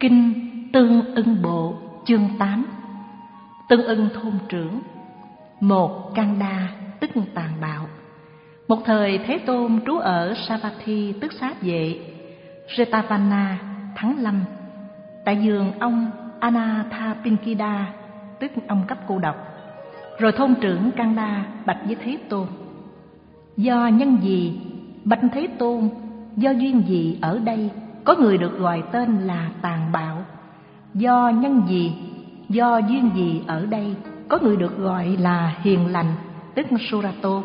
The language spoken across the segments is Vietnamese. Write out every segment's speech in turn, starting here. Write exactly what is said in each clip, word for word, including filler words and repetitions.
Kinh Tương Ưng Bộ chương tám. Tương Ưng thôn trưởng. Một Kanda tức tàn bạo. Một thời Thế Tôn trú ở Savatthi tức Xá Vệ, Jetavana, tháng Lâm, tại vườn ông Anathapindika tức ông cấp cô độc. Rồi thôn trưởng Kanda bạch với Thế Tôn: Do nhân gì, bạch Thế Tôn, do duyên gì ở đây có người được gọi tên là tàn bạo? Do nhân gì, do duyên gì ở đây có người được gọi là hiền lành tức Surato?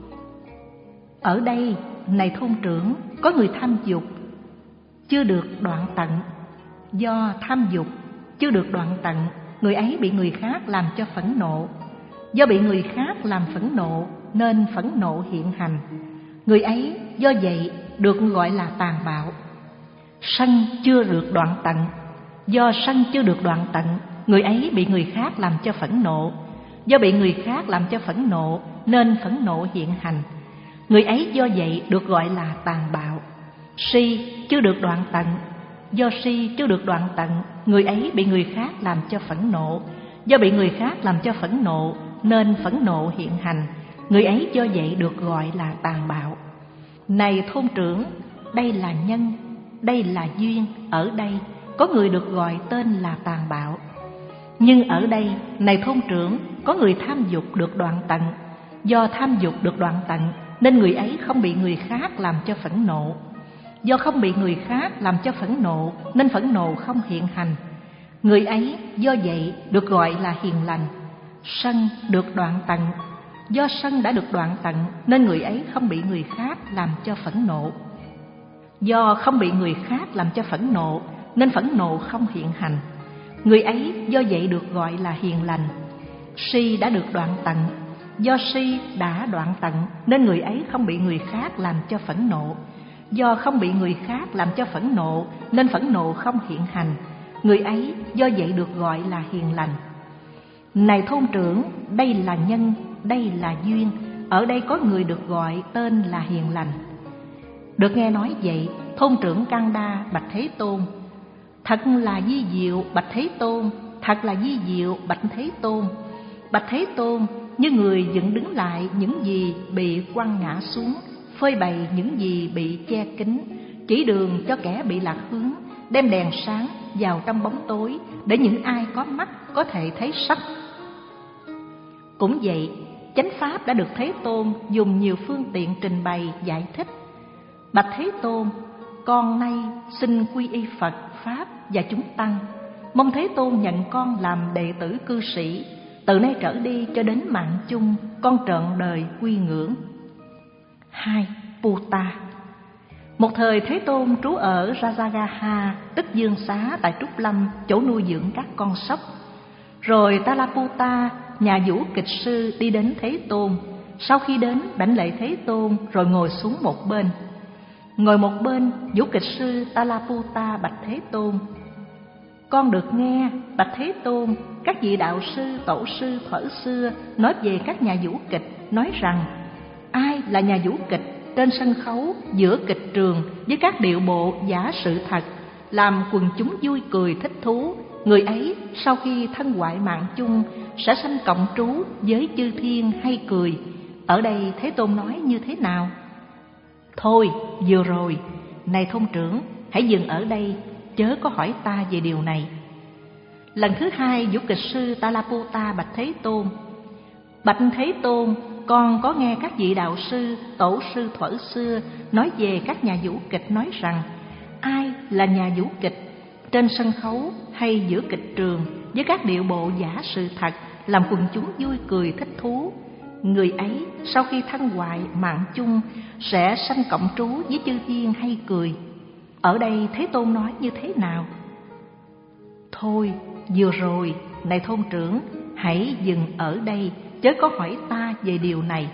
Ở đây, này thôn trưởng, có người tham dục chưa được đoạn tận. Do tham dục chưa được đoạn tận, người ấy bị người khác làm cho phẫn nộ. Do bị người khác làm phẫn nộ nên phẫn nộ hiện hành. Người ấy do vậy được gọi là tàn bạo. Sân chưa được đoạn tận. Do sân chưa được đoạn tận, người ấy bị người khác làm cho phẫn nộ. Do bị người khác làm cho phẫn nộ nên phẫn nộ hiện hành. Người ấy do vậy được gọi là tàn bạo. Si chưa được đoạn tận. Do si chưa được đoạn tận, người ấy bị người khác làm cho phẫn nộ. Do bị người khác làm cho phẫn nộ nên phẫn nộ hiện hành. Người ấy do vậy được gọi là tàn bạo. Này thôn trưởng, đây là nhân, đây là duyên. Ở đây có người được gọi tên là tàn bạo. Nhưng ở đây, này thôn trưởng, có người tham dục được đoạn tận. Do tham dục được đoạn tận nên người ấy không bị người khác làm cho phẫn nộ. Do không bị người khác làm cho phẫn nộ nên phẫn nộ không hiện hành. Người ấy do vậy được gọi là hiền lành. Sân được đoạn tận. Do sân đã được đoạn tận nên người ấy không bị người khác làm cho phẫn nộ. Do không bị người khác làm cho phẫn nộ nên phẫn nộ không hiện hành. Người ấy do vậy được gọi là hiền lành. Si đã được đoạn tận. Do si đã đoạn tận nên người ấy không bị người khác làm cho phẫn nộ. Do không bị người khác làm cho phẫn nộ nên phẫn nộ không hiện hành. Người ấy do vậy được gọi là hiền lành. Này thôn trưởng, đây là nhân, đây là duyên. Ở đây có người được gọi tên là hiền lành. Được nghe nói vậy, thôn trưởng Kanda bạch Thế Tôn: Thật là vi diệu, bạch Thế Tôn. Thật là vi diệu, bạch Thế Tôn. Bạch Thế Tôn, như người dựng đứng lại những gì bị quăng ngã xuống, phơi bày những gì bị che kín, chỉ đường cho kẻ bị lạc hướng, đem đèn sáng vào trong bóng tối để những ai có mắt có thể thấy sắc. Cũng vậy, chánh pháp đã được Thế Tôn dùng nhiều phương tiện trình bày giải thích. Bạch Thế Tôn, con nay xin quy y Phật, Pháp và chúng tăng, mong Thế Tôn nhận con làm đệ tử cư sĩ. Từ nay trở đi cho đến mạng chung, con trọn đời quy ngưỡng. Hai. Puta. Một thời Thế Tôn trú ở Rajagaha tức Dương Xá tại Trúc Lâm, chỗ nuôi dưỡng các con sóc. Rồi Talaputa, nhà vũ kịch sư, đi đến Thế Tôn. Sau khi đến, đảnh lễ Thế Tôn rồi ngồi xuống một bên. Ngồi một bên, vũ kịch sư Talaputa bạch Thế Tôn: Con được nghe, bạch Thế Tôn, các vị đạo sư, tổ sư thuở xưa nói về các nhà vũ kịch, nói rằng ai là nhà vũ kịch trên sân khấu giữa kịch trường với các điệu bộ giả sự thật, làm quần chúng vui cười thích thú, người ấy sau khi thân hoại mạng chung sẽ sanh cộng trú với chư thiên hay cười. Ở đây Thế Tôn nói như thế nào? Thôi, vừa rồi, này thôn trưởng, hãy dừng ở đây, chớ có hỏi ta về điều này. Lần thứ hai, vũ kịch sư Talaputa bạch Thế Tôn: Bạch Thế Tôn, con có nghe các vị đạo sư, tổ sư thuở xưa nói về các nhà vũ kịch, nói rằng ai là nhà vũ kịch trên sân khấu hay giữa kịch trường với các điệu bộ giả sự thật, làm quần chúng vui cười thích thú, người ấy sau khi thân hoại mạng chung sẽ sanh cộng trú với chư thiên hay cười. Ở đây Thế Tôn nói như thế nào? Thôi, vừa rồi, này thôn trưởng, hãy dừng ở đây, chớ có hỏi ta về điều này.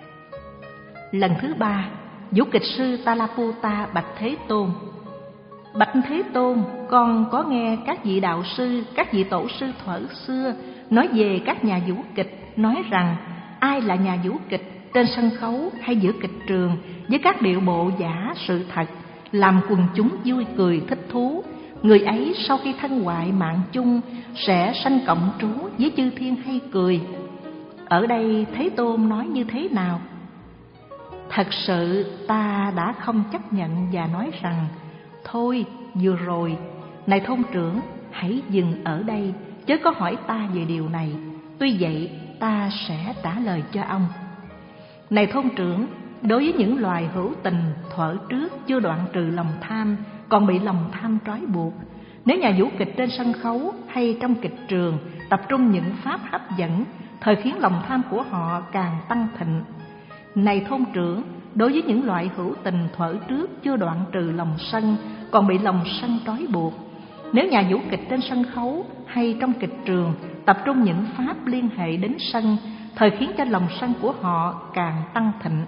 Lần thứ ba, vũ kịch sư Talaputa bạch Thế Tôn: Bạch Thế Tôn, con có nghe các vị đạo sư, các vị tổ sư thuở xưa nói về các nhà vũ kịch, nói rằng ai là nhà vũ kịch trên sân khấu hay giữa kịch trường với các điệu bộ giả sự thật, làm quần chúng vui cười thích thú, người ấy sau khi thân hoại mạng chung sẽ sanh cộng trú với chư thiên hay cười. Ở đây Thế Tôn nói như thế nào? Thật sự ta đã không chấp nhận và nói rằng: thôi, vừa rồi, này thôn trưởng, hãy dừng ở đây, chớ có hỏi ta về điều này. Tuy vậy, ta sẽ trả lời cho ông. Này thôn trưởng, đối với những loài hữu tình thuở trước chưa đoạn trừ lòng tham, còn bị lòng tham trói buộc, nếu nhà vũ kịch trên sân khấu hay trong kịch trường tập trung những pháp hấp dẫn, thời khiến lòng tham của họ càng tăng thịnh. Này thôn trưởng, đối với những loại hữu tình thuở trước chưa đoạn trừ lòng sân, còn bị lòng sân trói buộc, nếu nhà vũ kịch trên sân khấu hay trong kịch trường tập trung những pháp liên hệ đến sân, thời khiến cho lòng sân của họ càng tăng thịnh.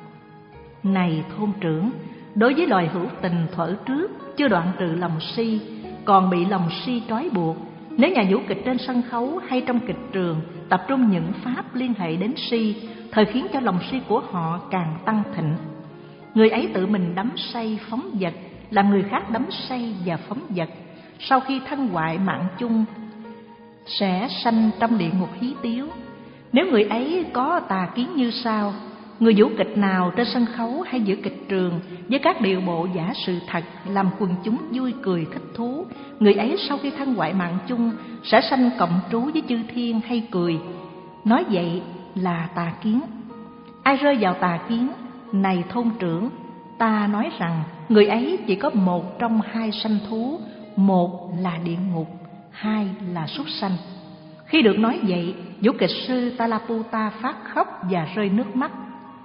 Này thôn trưởng, đối với loài hữu tình thuở trước chưa đoạn trừ lòng si, còn bị lòng si trói buộc, nếu nhà vũ kịch trên sân khấu hay trong kịch trường tập trung những pháp liên hệ đến si, thời khiến cho lòng si của họ càng tăng thịnh. Người ấy tự mình đắm say phóng dật, làm người khác đắm say và phóng dật, sau khi thân hoại mạng chung sẽ sanh trong địa ngục hí tiếu. Nếu người ấy có tà kiến như sau: người vũ kịch nào trên sân khấu hay giữa kịch trường với các điệu bộ giả sự thật làm quần chúng vui cười thích thú, người ấy sau khi thân hoại mạng chung sẽ sanh cộng trú với chư thiên hay cười. Nói vậy là tà kiến. Ai rơi vào tà kiến? Này thôn trưởng, ta nói rằng người ấy chỉ có một trong hai sanh thú, một là địa ngục, hai là súc sanh. Khi được nói vậy, vũ kịch sư Talaputta phát khóc và rơi nước mắt.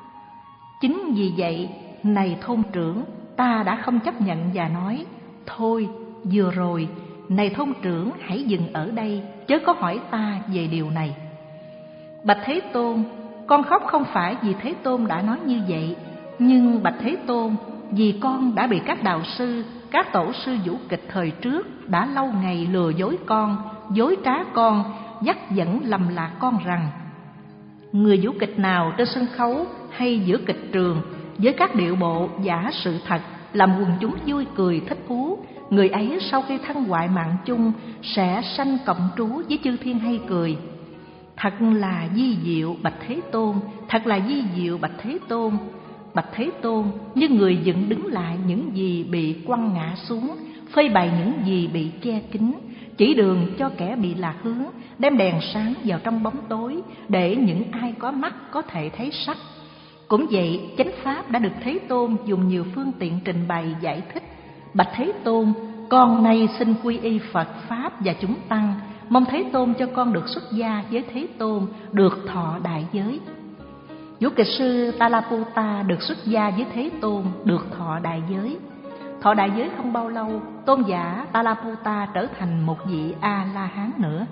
Chính vì vậy, này thôn trưởng, ta đã không chấp nhận và nói: thôi, vừa rồi, này thôn trưởng, hãy dừng ở đây, chớ có hỏi ta về điều này. Bạch Thế Tôn, con khóc không phải vì Thế Tôn đã nói như vậy, nhưng bạch Thế Tôn, vì con đã bị các đạo sư, các tổ sư vũ kịch thời trước đã lâu ngày lừa dối con, dối trá con, dắt dẫn lầm lạc con rằng: người vũ kịch nào trên sân khấu hay giữa kịch trường với các điệu bộ giả sự thật làm quần chúng vui cười thích thú, người ấy sau khi thân hoại mạng chung sẽ sanh cộng trú với chư thiên hay cười. Thật là vi diệu bạch Thế Tôn, thật là vi diệu bạch Thế Tôn. Bạch Thế Tôn, như người dựng đứng lại những gì bị quăng ngã xuống, phơi bày những gì bị che kín, chỉ đường cho kẻ bị lạc hướng, đem đèn sáng vào trong bóng tối, để những ai có mắt có thể thấy sắc. Cũng vậy, chánh pháp đã được Thế Tôn dùng nhiều phương tiện trình bày giải thích. Bạch Thế Tôn, con nay xin quy y Phật Pháp và chúng tăng, mong Thế Tôn cho con được xuất gia với Thế Tôn, được thọ đại giới. Vũ kịch sư Talaputta được xuất gia với Thế Tôn, được thọ đại giới. Thọ đại giới không bao lâu, tôn giả Talaputta trở thành một vị A-la-hán nữa.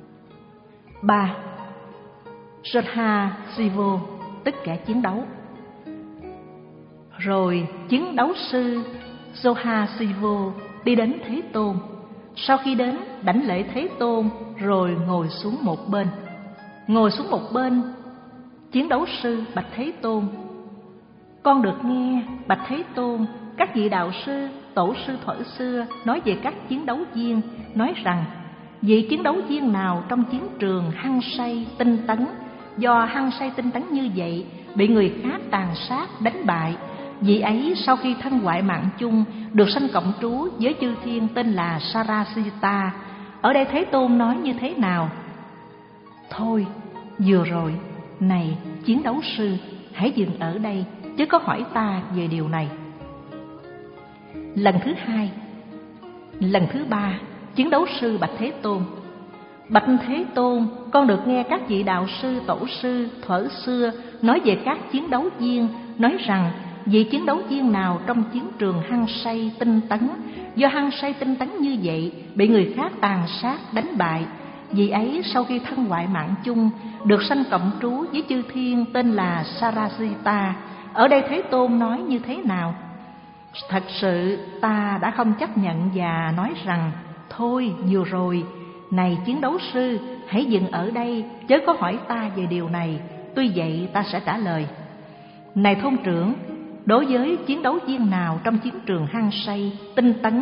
Ba. Jodha Sivo, tức kẻ chiến đấu. Rồi chiến đấu sư Jodha Sivo đi đến Thế Tôn. Sau khi đến, đảnh lễ Thế Tôn rồi ngồi xuống một bên. Ngồi xuống một bên, chiến đấu sư bạch Thế Tôn: con được nghe bạch Thế Tôn, các vị đạo sư, tổ sư thuở xưa nói về các chiến đấu viên, nói rằng vị chiến đấu viên nào trong chiến trường hăng say tinh tấn, do hăng say tinh tấn như vậy bị người khác tàn sát đánh bại, vị ấy sau khi thân hoại mạng chung được sanh cộng trú với chư thiên tên là Sarasita. Ở đây Thế Tôn nói như thế nào? Thôi, vừa rồi, này chiến đấu sư, hãy dừng ở đây, chứ có hỏi ta về điều này. Lần thứ hai, lần thứ ba, chiến đấu sư bạch Thế Tôn: bạch Thế Tôn, con được nghe các vị đạo sư, tổ sư thuở xưa nói về các chiến đấu viên, nói rằng vị chiến đấu viên nào trong chiến trường hăng say tinh tấn, do hăng say tinh tấn như vậy bị người khác tàn sát đánh bại, vị ấy sau khi thân hoại mạng chung được sanh cộng trú với chư thiên tên là Sarasita. Ở đây Thế Tôn nói như thế nào? Thật sự ta đã không chấp nhận và nói rằng: thôi, vừa rồi, này chiến đấu sư, hãy dừng ở đây, chớ có hỏi ta về điều này. Tuy vậy ta sẽ trả lời. Này thôn trưởng, đối với chiến đấu viên nào trong chiến trường hăng say tinh tấn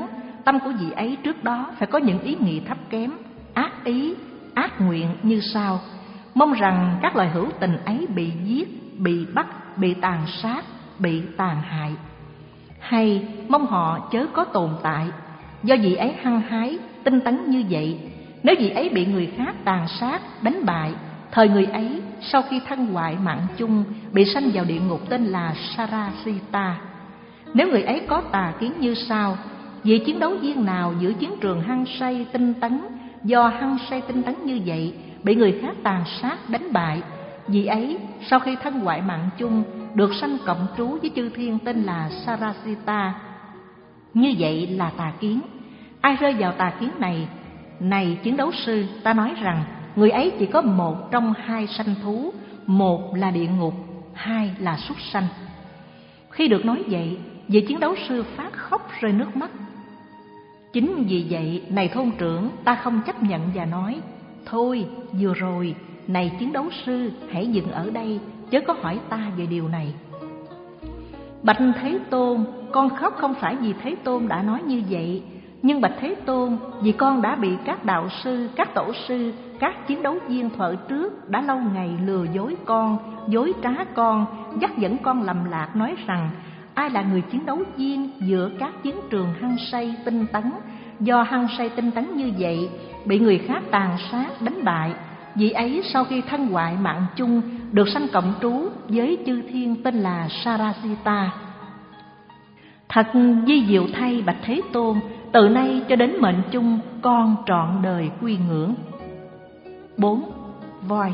tâm của vị ấy trước đó phải có những ý nghĩ thấp kém, ác ý, ác nguyện như sau: mong rằng các loài hữu tình ấy bị giết, bị bắt, bị tàn sát, bị tàn hại, hay mong họ chớ có tồn tại. Do vị ấy hăng hái, tinh tấn như vậy, nếu vị ấy bị người khác tàn sát, đánh bại, thời người ấy sau khi thân hoại mạng chung bị sanh vào địa ngục tên là Sarasita. Nếu người ấy có tà kiến như sau: vị chiến đấu viên nào giữa chiến trường hăng say tinh tấn, do hăng say tinh tấn như vậy bị người khác tàn sát đánh bại, vị ấy sau khi thân hoại mạng chung được sanh cộng trú với chư thiên tên là Sarasita. Như vậy là tà kiến. Ai rơi vào tà kiến này, này chiến đấu sư, ta nói rằng người ấy chỉ có một trong hai sanh thú, một là địa ngục, hai là súc sanh. Khi được nói vậy, vị chiến đấu sư phát khóc rơi nước mắt. Chính vì vậy, này thôn trưởng, ta không chấp nhận và nói: thôi, vừa rồi, này chiến đấu sư, hãy dừng ở đây, chớ có hỏi ta về điều này. Bạch Thế Tôn, con khóc không phải vì Thế Tôn đã nói như vậy, nhưng bạch Thế Tôn, vì con đã bị các đạo sư, các tổ sư, các chiến đấu viên thuở trước đã lâu ngày lừa dối con, dối trá con, dắt dẫn con lầm lạc, nói rằng ai là người chiến đấu viên giữa các chiến trường hăng say tinh tấn, do hăng say tinh tấn như vậy bị người khác tàn sát đánh bại, vị ấy sau khi thân hoại mạng chung được sanh cộng trú với chư thiên tên là Sarasita. Thật vi diệu thay bạch Thế Tôn, từ nay cho đến mệnh chung con trọn đời quy ngưỡng. Bốn. Voi.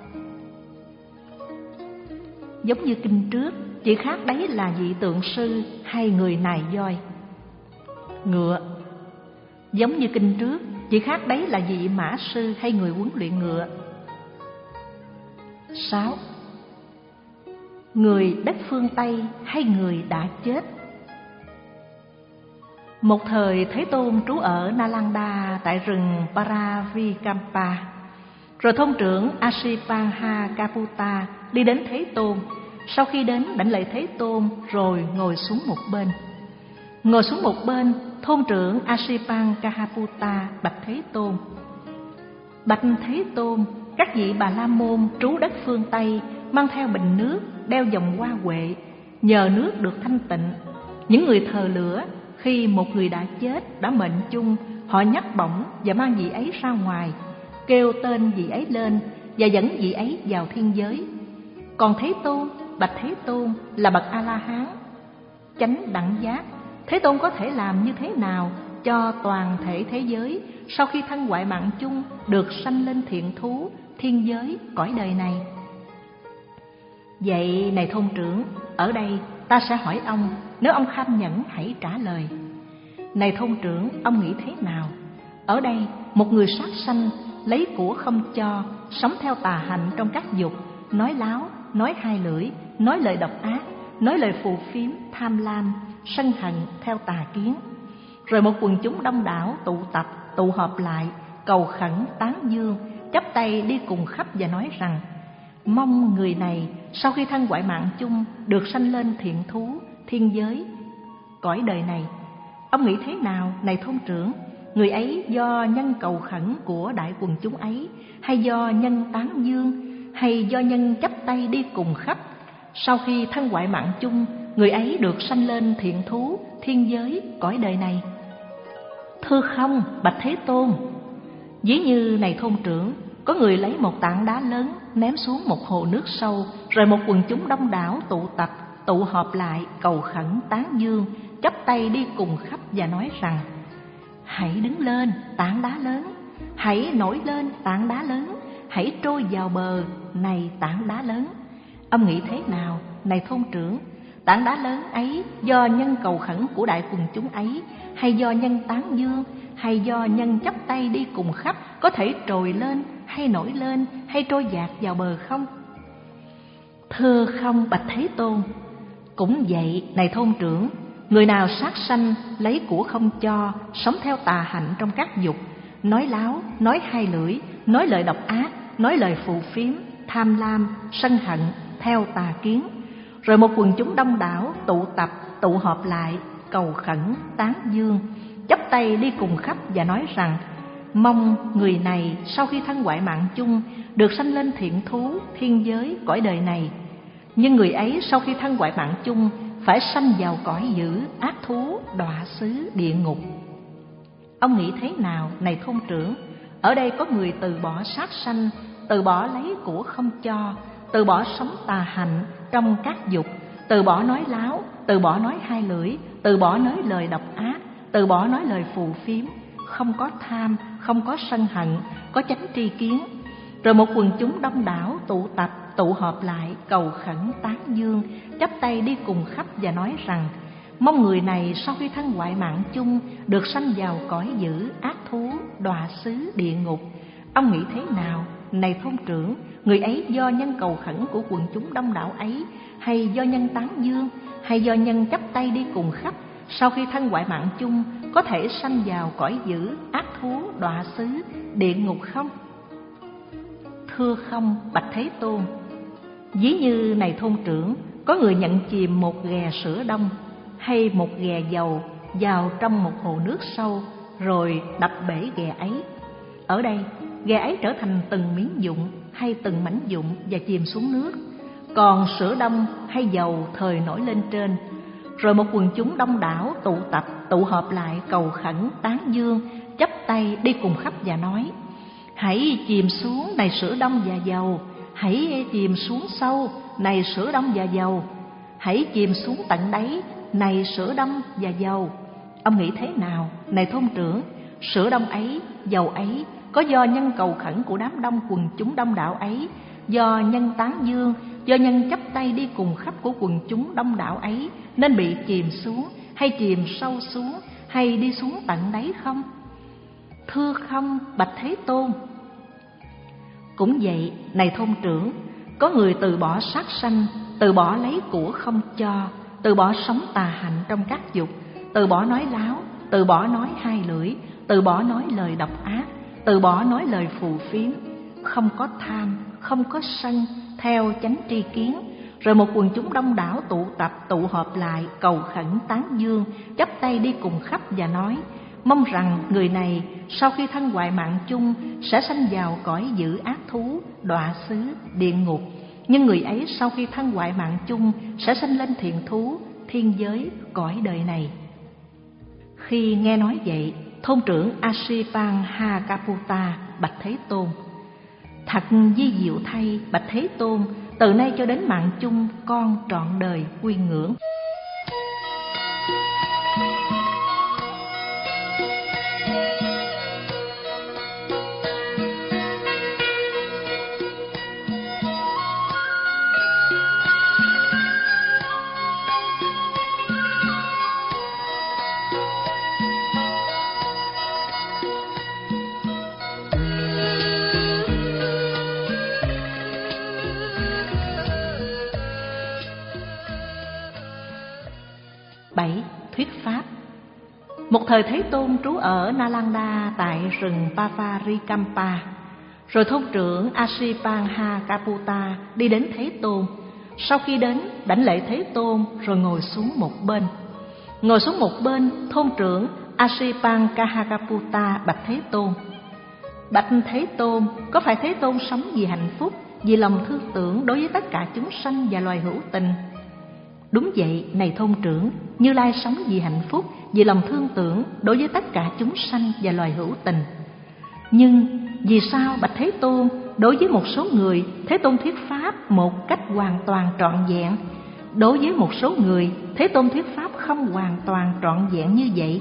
Giống như kinh trước, chỉ khác đấy là vị tượng sư hay người nài voi. Ngựa. Giống như kinh trước, chỉ khác đấy là vị mã sư hay người huấn luyện ngựa. Sáu. Người đất phương Tây hay người đã chết. Một thời Thế Tôn trú ở Nalanda tại rừng Paravikampa. Rồi thôn trưởng Asipangha-kaputa đi đến Thế Tôn. Sau khi đến đảnh lễ Thế Tôn rồi ngồi xuống một bên. Ngồi xuống một bên, thôn trưởng Asipangha-kaputa bạch Thế Tôn: bạch Thế Tôn, các vị Bà La Môn trú đất phương Tây mang theo bình nước, đeo vòng hoa huệ, nhờ nước được thanh tịnh. Những người thờ lửa, khi một người đã chết, đã mệnh chung, họ nhấc bổng và mang vị ấy ra ngoài, kêu tên vị ấy lên và dẫn vị ấy vào thiên giới. Còn Thế Tôn, bạch Thế Tôn, là bậc A-la-hán chánh đẳng giác, Thế Tôn có thể làm như thế nào cho toàn thể thế giới sau khi thân hoại mạng chung được sanh lên thiện thú, thiên giới, cõi đời này? Vậy này thôn trưởng, ở đây ta sẽ hỏi ông, nếu ông kham nhẫn hãy trả lời. Này thôn trưởng, ông nghĩ thế nào? Ở đây một người sát sanh, lấy của không cho, sống theo tà hạnh trong các dục, nói láo, nói hai lưỡi, nói lời độc ác, nói lời phù phiếm, tham lam, sân hận theo tà kiến. Rồi một quần chúng đông đảo tụ tập, tụ họp lại, cầu khẩn tán dương, chắp tay đi cùng khắp và nói rằng: mong người này sau khi thân hoại mạng chung được sanh lên thiện thú, thiên giới, cõi đời này. Ông nghĩ thế nào, này thôn trưởng? Người ấy do nhân cầu khẩn của đại quần chúng ấy, hay do nhân tán dương, hay do nhân chắp tay đi cùng khắp, sau khi thân hoại mạng chung, người ấy được sanh lên thiện thú, thiên giới, cõi đời này? Thưa không, bạch Thế Tôn. Ví như này thôn trưởng, có người lấy một tảng đá lớn ném xuống một hồ nước sâu, rồi một quần chúng đông đảo tụ tập, tụ họp lại, cầu khẩn tán dương, chắp tay đi cùng khắp và nói rằng: hãy đứng lên, tảng đá lớn, hãy nổi lên, tảng đá lớn, hãy trôi vào bờ, này tảng đá lớn. Ông nghĩ thế nào, này thôn trưởng? Tảng đá lớn ấy do nhân cầu khẩn của đại quần chúng ấy, hay do nhân tán dương, hay do nhân chắp tay đi cùng khắp, có thể trồi lên, hay nổi lên, hay trôi dạt vào bờ không? Thưa không, bạch Thế Tôn. Cũng vậy, này thôn trưởng, người nào sát sanh, lấy của không cho, sống theo tà hạnh trong các dục, nói láo, nói hai lưỡi, nói lời độc ác, nói lời phù phiếm, tham lam, sân hận, theo tà kiến. Rồi một quần chúng đông đảo tụ tập, tụ họp lại, cầu khẩn tán dương, chắp tay đi cùng khắp và nói rằng: mong người này sau khi thân hoại mạng chung được sanh lên thiện thú, thiên giới, cõi đời này. Nhưng người ấy sau khi thân hoại mạng chung phải sanh vào cõi dữ, ác thú, đọa xứ, địa ngục. Ông nghĩ thế nào, này thôn trưởng? Ở đây có người từ bỏ sát sanh, từ bỏ lấy của không cho, từ bỏ sống tà hạnh trong các dục, từ bỏ nói láo, từ bỏ nói hai lưỡi, từ bỏ nói lời độc ác, từ bỏ nói lời phù phiếm, không có tham, không có sân hận, có chánh tri kiến. Rồi một quần chúng đông đảo tụ tập, tụ họp lại, cầu khẩn, tán dương, chắp tay đi cùng khắp và nói rằng: mong người này sau khi thân hoại mạng chung được sanh vào cõi dữ, ác thú, đọa xứ, địa ngục. Ông nghĩ thế nào, này thôn trưởng? Người ấy do nhân cầu khẩn của quần chúng đông đảo ấy, hay do nhân tán dương, hay do nhân chắp tay đi cùng khắp, sau khi thân hoại mạng chung có thể sanh vào cõi dữ, ác thú, đọa xứ, địa ngục không? Thưa không, bạch Thế Tôn. Ví như, này thôn trưởng, có người nhận chìm một ghè sữa đông hay một ghè dầu vào trong một hồ nước sâu, rồi đập bể ghè ấy. Ở đây, ghè ấy trở thành từng miếng vụn hay từng mảnh vụn và chìm xuống nước, còn sữa đông hay dầu thời nổi lên trên. Rồi một quần chúng đông đảo tụ tập, tụ họp lại, cầu khẩn, tán dương, chắp tay đi cùng khắp và nói: hãy chìm xuống, này sữa đông và dầu, hãy chìm xuống sâu, này sữa đông và dầu, hãy chìm xuống tận đáy, này sữa đông và dầu. Ông nghĩ thế nào, này thôn trưởng? Sữa đông ấy, dầu ấy có do nhân cầu khẩn của đám đông quần chúng đông đảo ấy, do nhân tán dương, do nhân chắp tay đi cùng khắp của quần chúng đông đảo ấy nên bị chìm xuống, hay chìm sâu xuống, hay đi xuống tận đáy không? Thưa không, bạch Thế Tôn. Cũng vậy, này thôn trưởng, có người từ bỏ sát sanh, từ bỏ lấy của không cho, từ bỏ sống tà hạnh trong các dục, từ bỏ nói láo, từ bỏ nói hai lưỡi, từ bỏ nói lời độc ác, từ bỏ nói lời phù phiếm, không có tham, không có sân, theo chánh tri kiến. Rồi một quần chúng đông đảo tụ tập, tụ họp lại, cầu khẩn, tán dương, chắp tay đi cùng khắp và nói: mong rằng người này sau khi thân hoại mạng chung sẽ sanh vào cõi dữ, ác thú, đọa xứ, địa ngục. Nhưng người ấy sau khi thân hoại mạng chung sẽ sanh lên thiện thú, thiên giới, cõi đời này. Khi nghe nói vậy, thôn trưởng Asipanghacaputa bạch Thế Tôn: thật di diệu thay, bạch Thế Tôn, từ nay cho đến mạng chung con trọn đời quy ngưỡng. bảy. Thuyết pháp. Một thời Thế Tôn trú ở Nalanda tại rừng Pavarikampa. Rồi thôn trưởng Asipanghacaputa đi đến Thế Tôn. Sau khi đến, đảnh lễ Thế Tôn rồi ngồi xuống một bên. Ngồi xuống một bên, thôn trưởng Asipanghacaputa bạch Thế Tôn: bạch Thế Tôn, có phải Thế Tôn sống vì hạnh phúc, vì lòng thương tưởng đối với tất cả chúng sanh và loài hữu tình? Đúng vậy, này thôn trưởng, Như Lai sống vì hạnh phúc, vì lòng thương tưởng đối với tất cả chúng sanh và loài hữu tình. Nhưng vì sao, bạch Thế Tôn, đối với một số người, Thế Tôn thuyết pháp một cách hoàn toàn trọn vẹn, đối với một số người, Thế Tôn thuyết pháp không hoàn toàn trọn vẹn như vậy?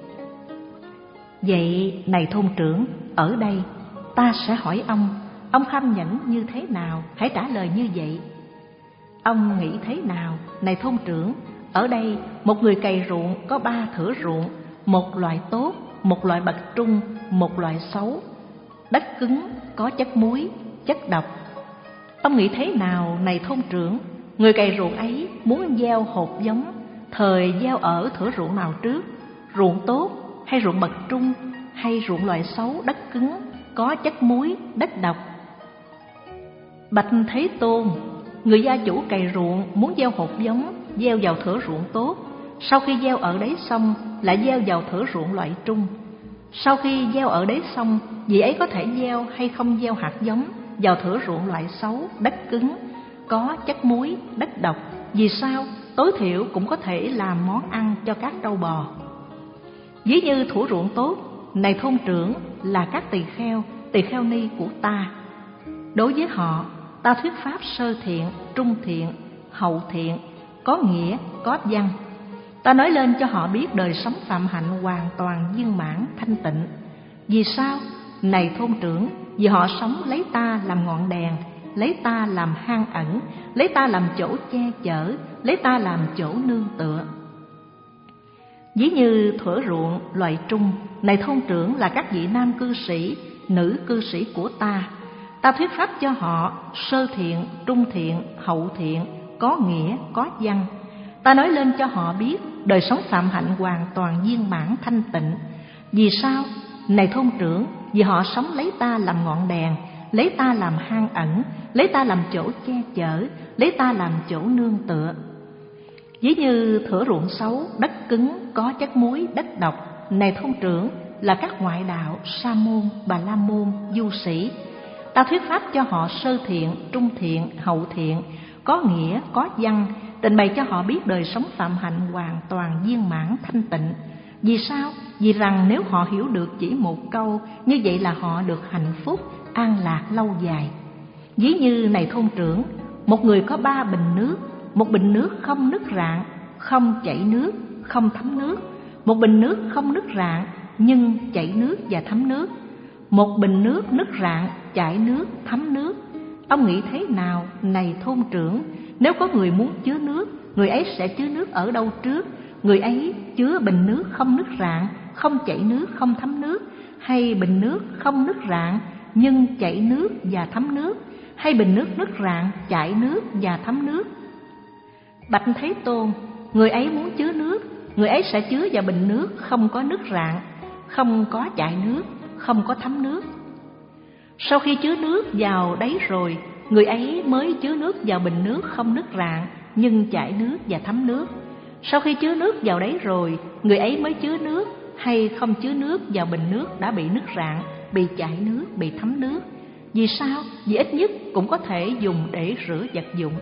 Vậy, này thôn trưởng, ở đây ta sẽ hỏi ông, ông kham nhẫn như thế nào? Hãy trả lời như vậy. Ông nghĩ thế nào, này thôn trưởng? Ở đây một người cày ruộng có ba thửa ruộng, một loại tốt, một loại bậc trung, một loại xấu. Đất cứng có chất muối, chất độc. Ông nghĩ thế nào, này thôn trưởng? Người cày ruộng ấy muốn gieo hột giống, thời gieo ở thửa ruộng nào trước? Ruộng tốt hay ruộng bậc trung, hay ruộng loại xấu, đất cứng có chất muối, đất độc? Bạch Thế Tôn, người gia chủ cày ruộng muốn gieo hột giống, gieo vào thửa ruộng tốt. Sau khi gieo ở đấy xong lại gieo vào thửa ruộng loại trung. Sau khi gieo ở đấy xong, vị ấy có thể gieo hay không gieo hạt giống vào thửa ruộng loại xấu, đất cứng, có chất muối, đất độc. Vì sao? Tối thiểu cũng có thể làm món ăn cho các trâu bò. Ví như thửa ruộng tốt, này thôn trưởng là các tỳ kheo, tỳ kheo ni của ta. Đối với họ, ta thuyết pháp sơ thiện, trung thiện, hậu thiện, có nghĩa, có văn. Ta nói lên cho họ biết đời sống phạm hạnh hoàn toàn viên mãn thanh tịnh. Vì sao? Này thôn trưởng, vì họ sống lấy ta làm ngọn đèn, lấy ta làm hang ẩn, lấy ta làm chỗ che chở, lấy ta làm chỗ nương tựa. Ví như thửa ruộng loại trung, này thôn trưởng là các vị nam cư sĩ, nữ cư sĩ của ta. Ta thuyết pháp cho họ sơ thiện, trung thiện, hậu thiện, có nghĩa, có văn. Ta nói lên cho họ biết đời sống phạm hạnh hoàn toàn viên mãn thanh tịnh. Vì sao? Này thôn trưởng, vì họ sống lấy ta làm ngọn đèn, lấy ta làm hang ẩn, lấy ta làm chỗ che chở, lấy ta làm chỗ nương tựa. Ví như thửa ruộng xấu, đất cứng, có chất muối, đất độc, này thôn trưởng là các ngoại đạo, sa môn, bà la môn, du sĩ. Ta thuyết pháp cho họ sơ thiện, trung thiện, hậu thiện, có nghĩa, có văn, trình bày cho họ biết đời sống phạm hạnh hoàn toàn viên mãn thanh tịnh. Vì sao? Vì rằng nếu họ hiểu được chỉ một câu, như vậy là họ được hạnh phúc, an lạc lâu dài. Ví như này thôn trưởng, một người có ba bình nước, một bình nước không nứt rạn, không chảy nước, không thấm nước. Một bình nước không nứt rạn nhưng chảy nước và thấm nước. Một bình nước nứt rạn, chảy nước, thấm nước. Ông nghĩ thế nào, này thôn trưởng? Nếu có người muốn chứa nước, người ấy sẽ chứa nước ở đâu trước? Người ấy chứa bình nước không nứt rạn, không chảy nước, không thấm nước, hay bình nước không nứt rạn nhưng chảy nước và thấm nước, hay bình nước nứt rạn, chảy nước và thấm nước? Bạch Thế Tôn, người ấy muốn chứa nước, người ấy sẽ chứa vào bình nước không có nứt rạn, không có chảy nước, không có thấm nước. Sau khi chứa nước vào đấy rồi, người ấy mới chứa nước vào bình nước không nứt rạn nhưng chảy nước và thấm nước. Sau khi chứa nước vào đấy rồi, người ấy mới chứa nước hay không chứa nước vào bình nước đã bị nứt rạn, bị chảy nước, bị thấm nước. Vì sao? Vì ít nhất cũng có thể dùng để rửa vật dụng.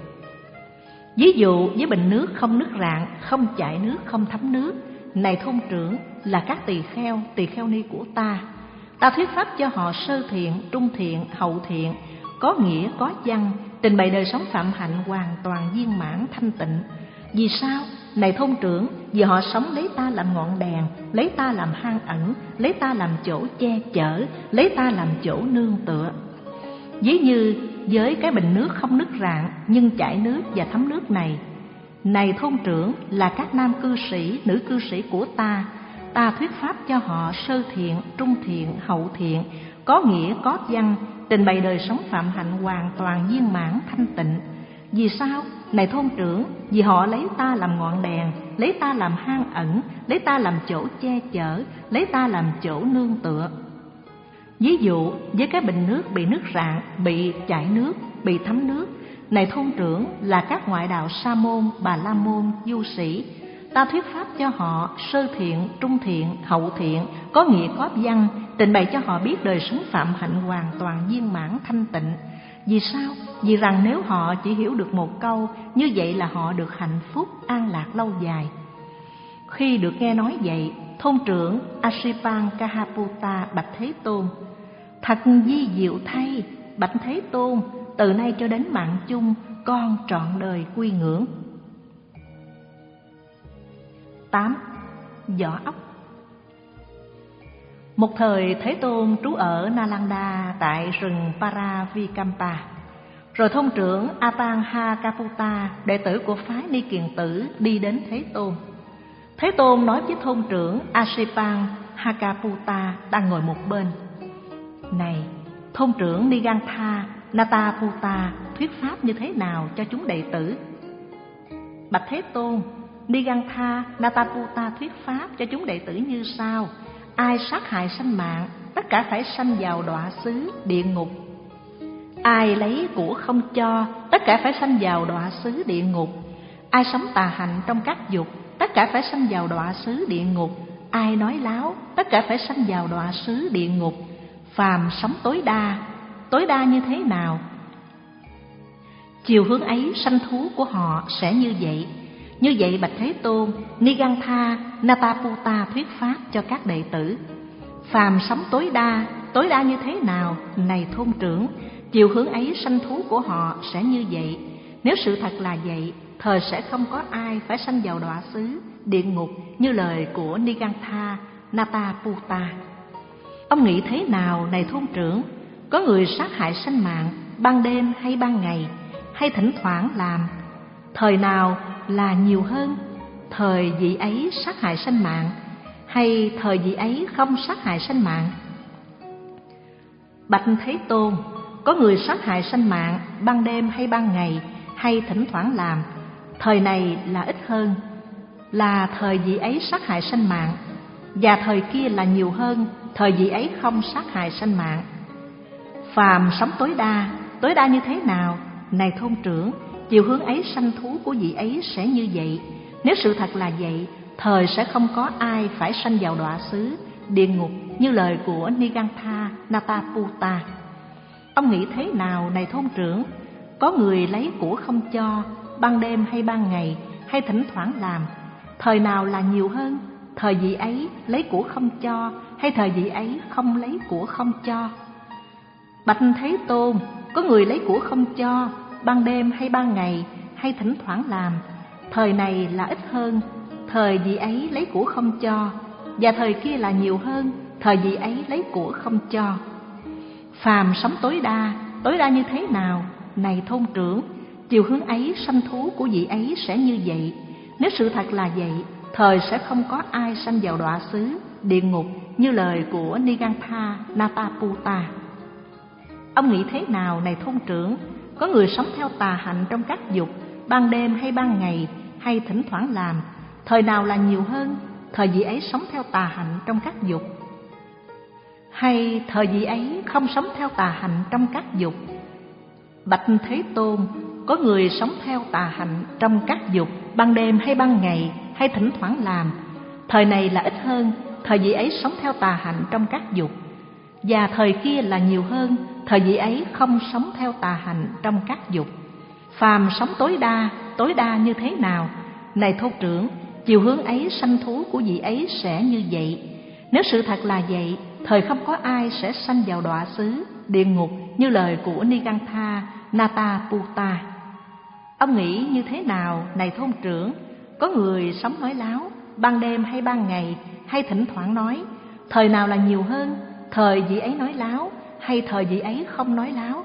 Ví dụ với bình nước không nứt rạn, không chảy nước, không thấm nước, này thôn trưởng là các tỳ kheo, tỳ kheo ni của ta. Ta thuyết pháp cho họ sơ thiện, trung thiện, hậu thiện, có nghĩa, có văn, trình bày đời sống phạm hạnh hoàn toàn viên mãn thanh tịnh. Vì sao? Này thôn trưởng, vì họ sống lấy ta làm ngọn đèn, lấy ta làm hang ẩn, lấy ta làm chỗ che chở, lấy ta làm chỗ nương tựa. Ví như với cái bình nước không nứt rạn nhưng chảy nước và thấm nước này, này thôn trưởng là các nam cư sĩ, nữ cư sĩ của ta. Ta thuyết pháp cho họ sơ thiện, trung thiện, hậu thiện, có nghĩa, có văn, trình bày đời sống phạm hạnh hoàn toàn viên mãn thanh tịnh. Vì sao? Này thôn trưởng, vì họ lấy ta làm ngọn đèn, lấy ta làm hang ẩn, lấy ta làm chỗ che chở, lấy ta làm chỗ nương tựa. Ví dụ với cái bình nước bị nứt rạn, bị chảy nước, bị thấm nước, này thôn trưởng là các ngoại đạo sa môn, bà la môn, du sĩ. Ta thuyết pháp cho họ sơ thiện, trung thiện, hậu thiện, có nghĩa, có văn, trình bày cho họ biết đời sống phạm hạnh hoàn toàn viên mãn thanh tịnh. Vì sao? Vì rằng nếu họ chỉ hiểu được một câu, như vậy là họ được hạnh phúc, an lạc lâu dài. Khi được nghe nói vậy, thôn trưởng Asipangkahaputta bạch Thế Tôn: Thật vi diệu thay, bạch Thế Tôn, từ nay cho đến mạng chung, con trọn đời quy ngưỡng. tám. Vỏ ốc. Một thời Thế Tôn trú ở Nalanda tại rừng Paravikampa. Rồi thôn trưởng Apangakaputta, đệ tử của phái Ni Kiền Tử, đi đến Thế Tôn. Thế Tôn nói với thôn trưởng Asipangakaputta đang ngồi một bên: Này, thôn trưởng Nigantha Nataputta thuyết pháp như thế nào cho chúng đệ tử? Bạch Thế Tôn, Nigantha Nataputta thuyết pháp cho chúng đệ tử như sau: Ai sát hại sanh mạng, tất cả phải sanh vào đọa xứ địa ngục. Ai lấy của không cho, tất cả phải sanh vào đọa xứ địa ngục. Ai sống tà hạnh trong các dục, tất cả phải sanh vào đọa xứ địa ngục. ai nói láo, tất cả phải sanh vào đọa xứ địa ngục. Phàm sống tối đa, tối đa như thế nào? Chiều hướng ấy sanh thú của họ sẽ như vậy. Như vậy bạch Thế Tôn, Nigantha Nataputta thuyết pháp cho các đệ tử. Phàm sống tối đa, tối đa như thế nào? Này thôn trưởng, chiều hướng ấy sanh thú của họ sẽ như vậy. Nếu sự thật là vậy, thời sẽ không có ai phải sanh vào đọa xứ địa ngục như lời của Nigantha Nataputta. Ông nghĩ thế nào này thôn trưởng? Có người sát hại sanh mạng ban đêm hay ban ngày, hay thỉnh thoảng làm, thời nào là nhiều hơn? Thời vị ấy sát hại sanh mạng, hay thời vị ấy không sát hại sanh mạng? Bạch Thế Tôn, có người sát hại sanh mạng ban đêm hay ban ngày, hay thỉnh thoảng làm, thời này là ít hơn, là thời vị ấy sát hại sanh mạng, và thời kia là nhiều hơn, thời vị ấy không sát hại sanh mạng. Phàm sống tối đa, tối đa như thế nào? Này thôn trưởng, chiều hướng ấy sanh thú của vị ấy sẽ như vậy. Nếu sự thật là vậy, thời sẽ không có ai phải sanh vào đọa xứ địa ngục như lời của Nigantha Nataputta. Ông nghĩ thế nào này thôn trưởng? Có người lấy của không cho, ban đêm hay ban ngày, hay thỉnh thoảng làm, thời nào là nhiều hơn? Thời vị ấy lấy của không cho, hay thời vị ấy không lấy của không cho? Bạch Thế Tôn, có người lấy của không cho, ban đêm hay ban ngày, hay thỉnh thoảng làm, thời này là ít hơn, thời vị ấy lấy của không cho, và thời kia là nhiều hơn, thời vị ấy lấy của không cho. Phàm sống tối đa, tối đa như thế nào? Này thôn trưởng, chiều hướng ấy sanh thú của vị ấy sẽ như vậy. Nếu sự thật là vậy, thời sẽ không có ai sanh vào đọa xứ địa ngục như lời của Nigantha Nataputta. Ông nghĩ thế nào này thôn trưởng? Có người sống theo tà hạnh trong các dục, ban đêm hay ban ngày, hay thỉnh thoảng làm, thời nào là nhiều hơn? Thời vị ấy sống theo tà hạnh trong các dục, hay thời vị ấy không sống theo tà hạnh trong các dục? Bạch Thế Tôn, có người sống theo tà hạnh trong các dục, ban đêm hay ban ngày, hay thỉnh thoảng làm, thời này là ít hơn, thời vị ấy sống theo tà hạnh trong các dục, và thời kia là nhiều hơn, thời vị ấy không sống theo tà hạnh trong các dục. Phàm sống tối đa, tối đa như thế nào? Này thôn trưởng, chiều hướng ấy sanh thú của vị ấy sẽ như vậy. Nếu sự thật là vậy, thời không có ai sẽ sanh vào đọa xứ địa ngục như lời của Nigantha Nataputta. Ông nghĩ như thế nào này thôn trưởng? Có người sống nói láo, ban đêm hay ban ngày, hay thỉnh thoảng nói, thời nào là nhiều hơn? Thời vị ấy nói láo, hay thời vị ấy không nói láo?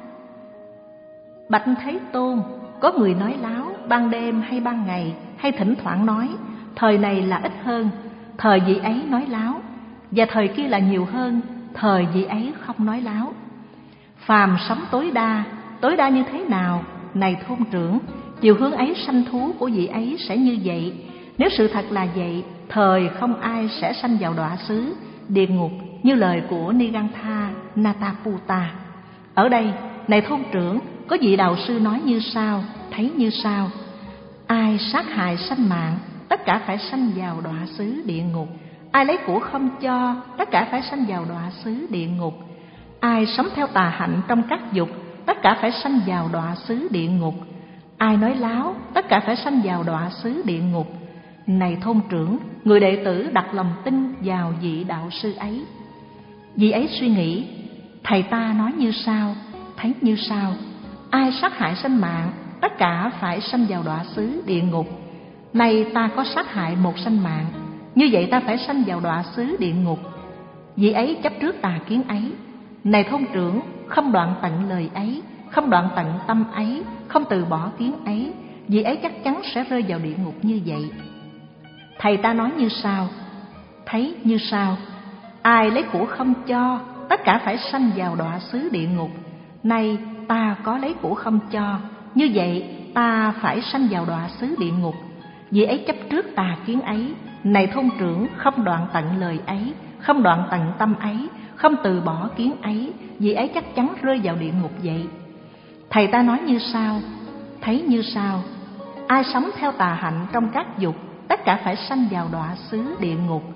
Bạch Thế Tôn, có người nói láo, ban đêm hay ban ngày, hay thỉnh thoảng nói, thời này là ít hơn, thời vị ấy nói láo, và thời kia là nhiều hơn, thời vị ấy không nói láo. Phàm sống tối đa, tối đa như thế nào? Này thôn trưởng, chiều hướng ấy sanh thú của vị ấy sẽ như vậy. Nếu sự thật là vậy, thời không ai sẽ sanh vào đọa xứ địa ngục như lời của Nigantha Nataputta. Ở đây, này thôn trưởng, có vị đạo sư nói như sau, thấy như sau: ai sát hại sanh mạng, tất cả phải sanh vào đọa xứ địa ngục. Ai lấy của không cho, tất cả phải sanh vào đọa xứ địa ngục. Ai sống theo tà hạnh trong các dục, tất cả phải sanh vào đọa xứ địa ngục. Ai nói láo, tất cả phải sanh vào đọa xứ địa ngục. Này thôn trưởng, người đệ tử đặt lòng tin vào vị đạo sư ấy. Vị ấy suy nghĩ, thầy ta nói như sau, thấy như sau: ai sát hại sanh mạng, tất cả phải sanh vào đọa xứ địa ngục. Nay ta có sát hại một sanh mạng, như vậy ta phải sanh vào đọa xứ địa ngục. Vị ấy chấp trước tà kiến ấy. Này thôn trưởng, không đoạn tận lời ấy, không đoạn tận tâm ấy, không từ bỏ kiến ấy, vị ấy chắc chắn sẽ rơi vào địa ngục như vậy. Thầy ta nói như sau, thấy như sau: ai lấy của không cho, tất cả phải sanh vào đọa xứ địa ngục. Nay ta có lấy của không cho, như vậy ta phải sanh vào đọa xứ địa ngục. Vị ấy chấp trước tà kiến ấy. Này thôn trưởng, không đoạn tận lời ấy, không đoạn tận tâm ấy, không từ bỏ kiến ấy, vị ấy chắc chắn rơi vào địa ngục vậy. Thầy ta nói như sau, thấy như sau: ai sống theo tà hạnh trong các dục, tất cả phải sanh vào đọa xứ địa ngục.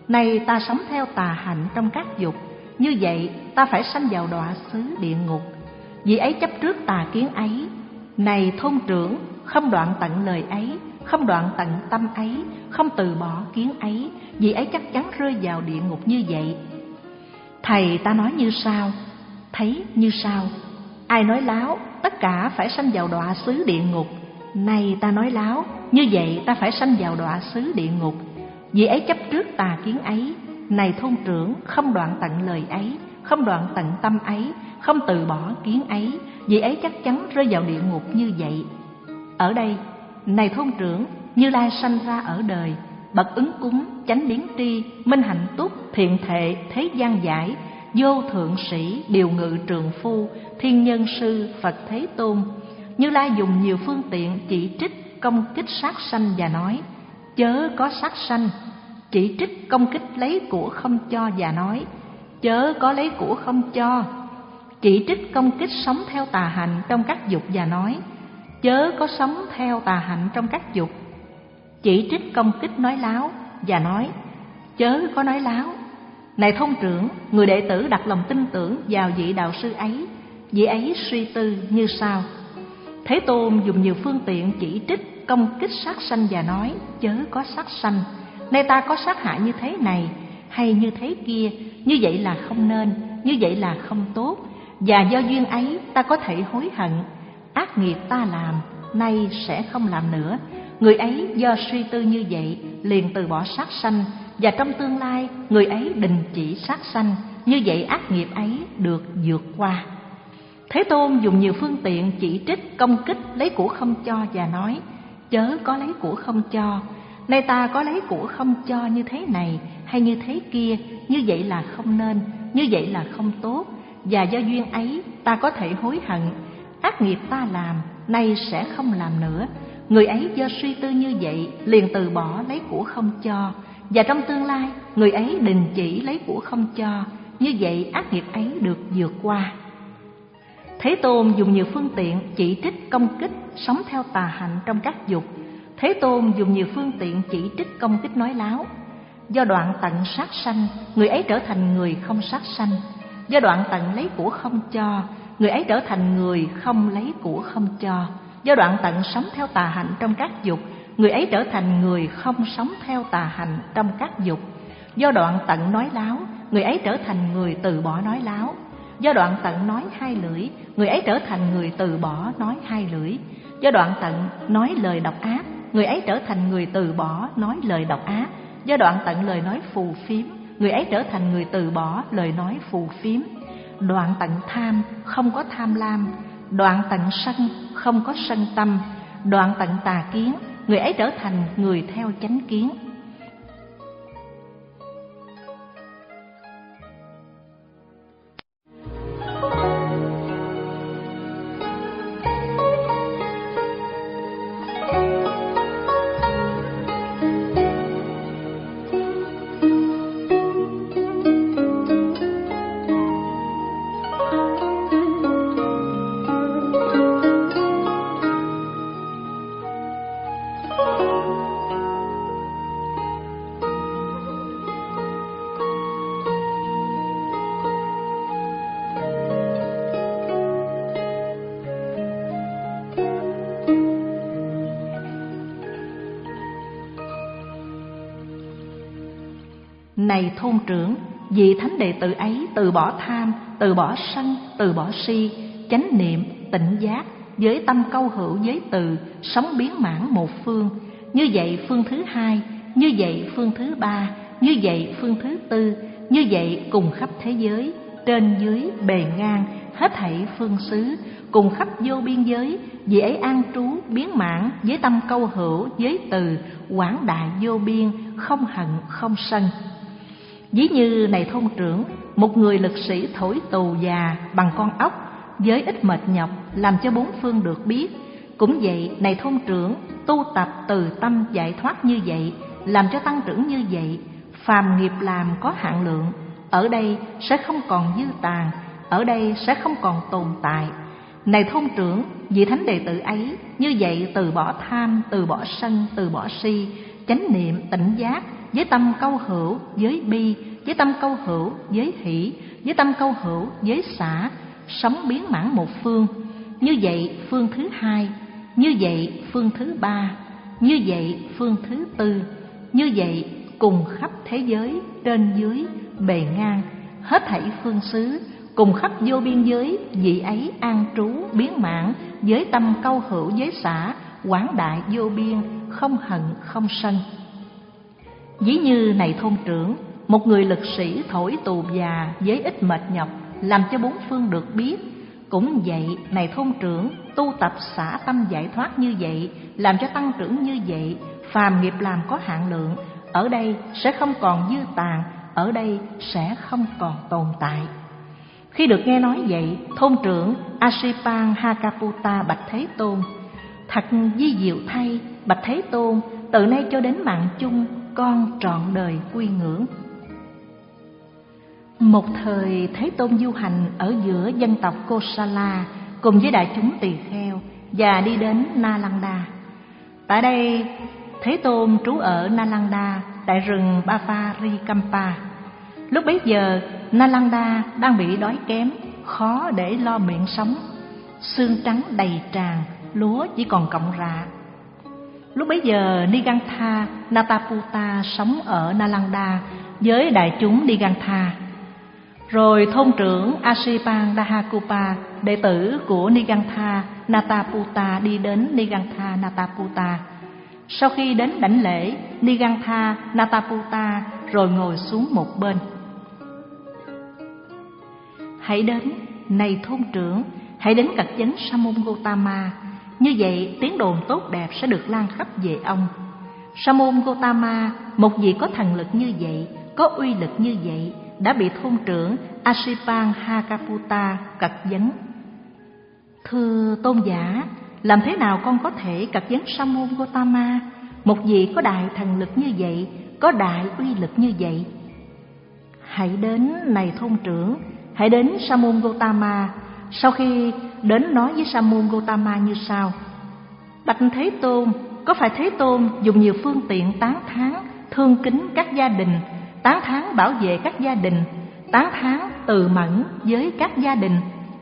Này ta sống theo tà hạnh trong các dục, như vậy ta phải sanh vào đọa xứ địa ngục. Vì ấy chấp trước tà kiến ấy. Này thôn trưởng, không đoạn tận lời ấy, không đoạn tận tâm ấy, không từ bỏ kiến ấy, vì ấy chắc chắn rơi vào địa ngục như vậy. Thầy ta nói như sau, thấy như sau: ai nói láo, tất cả phải sanh vào đọa xứ địa ngục. Này ta nói láo, như vậy ta phải sanh vào đọa xứ địa ngục. Vì ấy chấp trước tà kiến ấy. Này thôn trưởng, không đoạn tận lời ấy, không đoạn tận tâm ấy, không từ bỏ kiến ấy, vì ấy chắc chắn rơi vào địa ngục như vậy. Ở đây, này thôn trưởng, Như Lai sanh ra ở đời, bậc ứng cúng, chánh biến tri, minh hạnh túc, thiện thệ, thế gian giải, vô thượng sĩ, điều ngự trượng phu, thiên nhân sư, Phật Thế Tôn. Như Lai dùng nhiều phương tiện chỉ trích, công kích sát sanh và nói: chớ có sát sanh. Chỉ trích công kích lấy của không cho và nói: chớ có lấy của không cho. Chỉ trích công kích sống theo tà hạnh trong các dục và nói: chớ có sống theo tà hạnh trong các dục. Chỉ trích công kích nói láo và nói: chớ có nói láo. Này thôn trưởng, người đệ tử đặt lòng tin tưởng vào vị đạo sư ấy. Vị ấy suy tư như sau: Thế Tôn dùng nhiều phương tiện chỉ trích công kích sát sanh và nói: chớ có sát sanh. Nay ta có sát hại như thế này hay như thế kia, như vậy là không nên, như vậy là không tốt, và do duyên ấy ta có thể hối hận. Ác nghiệp ta làm, nay sẽ không làm nữa. Người ấy do suy tư như vậy liền từ bỏ sát sanh, và trong tương lai người ấy đình chỉ sát sanh, như vậy ác nghiệp ấy được vượt qua. Thế Tôn dùng nhiều phương tiện chỉ trích công kích lấy của không cho và nói: chớ có lấy của không cho. Nay ta có lấy của không cho như thế này hay như thế kia, như vậy là không nên, như vậy là không tốt, và do duyên ấy ta có thể hối hận. Ác nghiệp ta làm, nay sẽ không làm nữa. Người ấy do suy tư như vậy liền từ bỏ lấy của không cho, và trong tương lai người ấy đình chỉ lấy của không cho, như vậy ác nghiệp ấy được vượt qua. Thế Tôn dùng nhiều phương tiện chỉ trích công kích sống theo tà hạnh trong các dục. Thế Tôn dùng nhiều phương tiện chỉ trích công kích nói láo. Do đoạn tận sát sanh, người ấy trở thành người không sát sanh. Do đoạn tận lấy của không cho, người ấy trở thành người không lấy của không cho. Do đoạn tận sống theo tà hạnh trong các dục, người ấy trở thành người không sống theo tà hạnh trong các dục. Do đoạn tận nói láo, người ấy trở thành người từ bỏ nói láo. Do đoạn tận nói hai lưỡi, người ấy trở thành người từ bỏ nói hai lưỡi. Do đoạn tận nói lời độc ác, người ấy trở thành người từ bỏ nói lời độc ác. Do đoạn tận lời nói phù phiếm, người ấy trở thành người từ bỏ lời nói phù phiếm. Đoạn tận tham, không có tham lam. Đoạn tận sân, không có sân tâm. Đoạn tận tà kiến, người ấy trở thành người theo chánh kiến. Này thôn trưởng, vị thánh đệ tử ấy từ bỏ tham, từ bỏ sân, từ bỏ si, chánh niệm, tỉnh giác, với tâm câu hữu với từ, sống biến mãn một phương. Như vậy phương thứ hai, như vậy phương thứ ba, như vậy phương thứ tư, như vậy cùng khắp thế giới, trên dưới, bề ngang, hết thảy phương xứ, cùng khắp vô biên giới, vị ấy an trú biến mãn với tâm câu hữu với từ, quảng đại vô biên, không hận không sân. Ví như này thôn trưởng, một người lực sĩ thổi tù già bằng con ốc, với ít mệt nhọc, làm cho bốn phương được biết. Cũng vậy, này thôn trưởng, tu tập từ tâm giải thoát như vậy, làm cho tăng trưởng như vậy, phàm nghiệp làm có hạn lượng, ở đây sẽ không còn dư tàn, ở đây sẽ không còn tồn tại. Này thôn trưởng, vị thánh đệ tử ấy như vậy từ bỏ tham, từ bỏ sân, từ bỏ si, chánh niệm, tỉnh giác, với tâm câu hữu với bi, với tâm câu hữu với hỷ, với tâm câu hữu với xả, sống biến mãn một phương. Như vậy phương thứ hai, như vậy phương thứ ba, như vậy phương thứ tư, như vậy cùng khắp thế giới, trên dưới, bề ngang, hết thảy phương xứ, cùng khắp vô biên giới, vị ấy an trú biến mãn với tâm câu hữu với xả, quảng đại vô biên, không hận không sân. Ví như này thôn trưởng, một người lực sĩ thổi tù già với ít mệt nhọc, làm cho bốn phương được biết. Cũng vậy, này thôn trưởng, tu tập xả tâm giải thoát như vậy, làm cho tăng trưởng như vậy, phàm nghiệp làm có hạn lượng, ở đây sẽ không còn dư tàn, ở đây sẽ không còn tồn tại. Khi được nghe nói vậy, thôn trưởng Asipanghataputta bạch Thế Tôn: thật vi diệu thay, bạch Thế Tôn, từ nay cho đến mạng chung, con trọn đời quy ngưỡng. Một thời Thế Tôn du hành ở giữa dân tộc Kosala cùng với đại chúng tỳ kheo và đi đến Nalanda. Tại đây Thế Tôn trú ở Nalanda, tại rừng Bavarikampa. Lúc bấy giờ Nalanda đang bị đói kém, khó để lo miệng sống, xương trắng đầy tràn, lúa chỉ còn cọng rạ. Lúc bấy giờ Nigantha Nataputta sống ở Nalanda với đại chúng Nigantha. Rồi thôn trưởng Asipangdahakupa, đệ tử của Nigantha Nataputta, đi đến Nigantha Nataputta. Sau khi đến đảnh lễ Nigantha Nataputta rồi ngồi xuống một bên. Hãy đến, này thôn trưởng, hãy đến cật vấn Sa môn Gotama. Như vậy tiếng đồn tốt đẹp sẽ được lan khắp về ông. Sa môn Gotama, một vị có thần lực như vậy, có uy lực như vậy, đã bị thôn trưởng Asipanghataputta cật vấn. Thưa tôn giả, làm thế nào con có thể cật vấn Sa môn Gotama, một vị có đại thần lực như vậy, có đại uy lực như vậy? Hãy đến, này thôn trưởng, hãy đến Sa môn Gotama. Sau khi đến nói với Sa môn Gotama như sau: bạch Thế Tôn, có phải Thế Tôn dùng nhiều phương tiện tán thán, thương kính các gia đình, tán thán bảo vệ các gia đình, tán thán từ mẫn với các gia đình?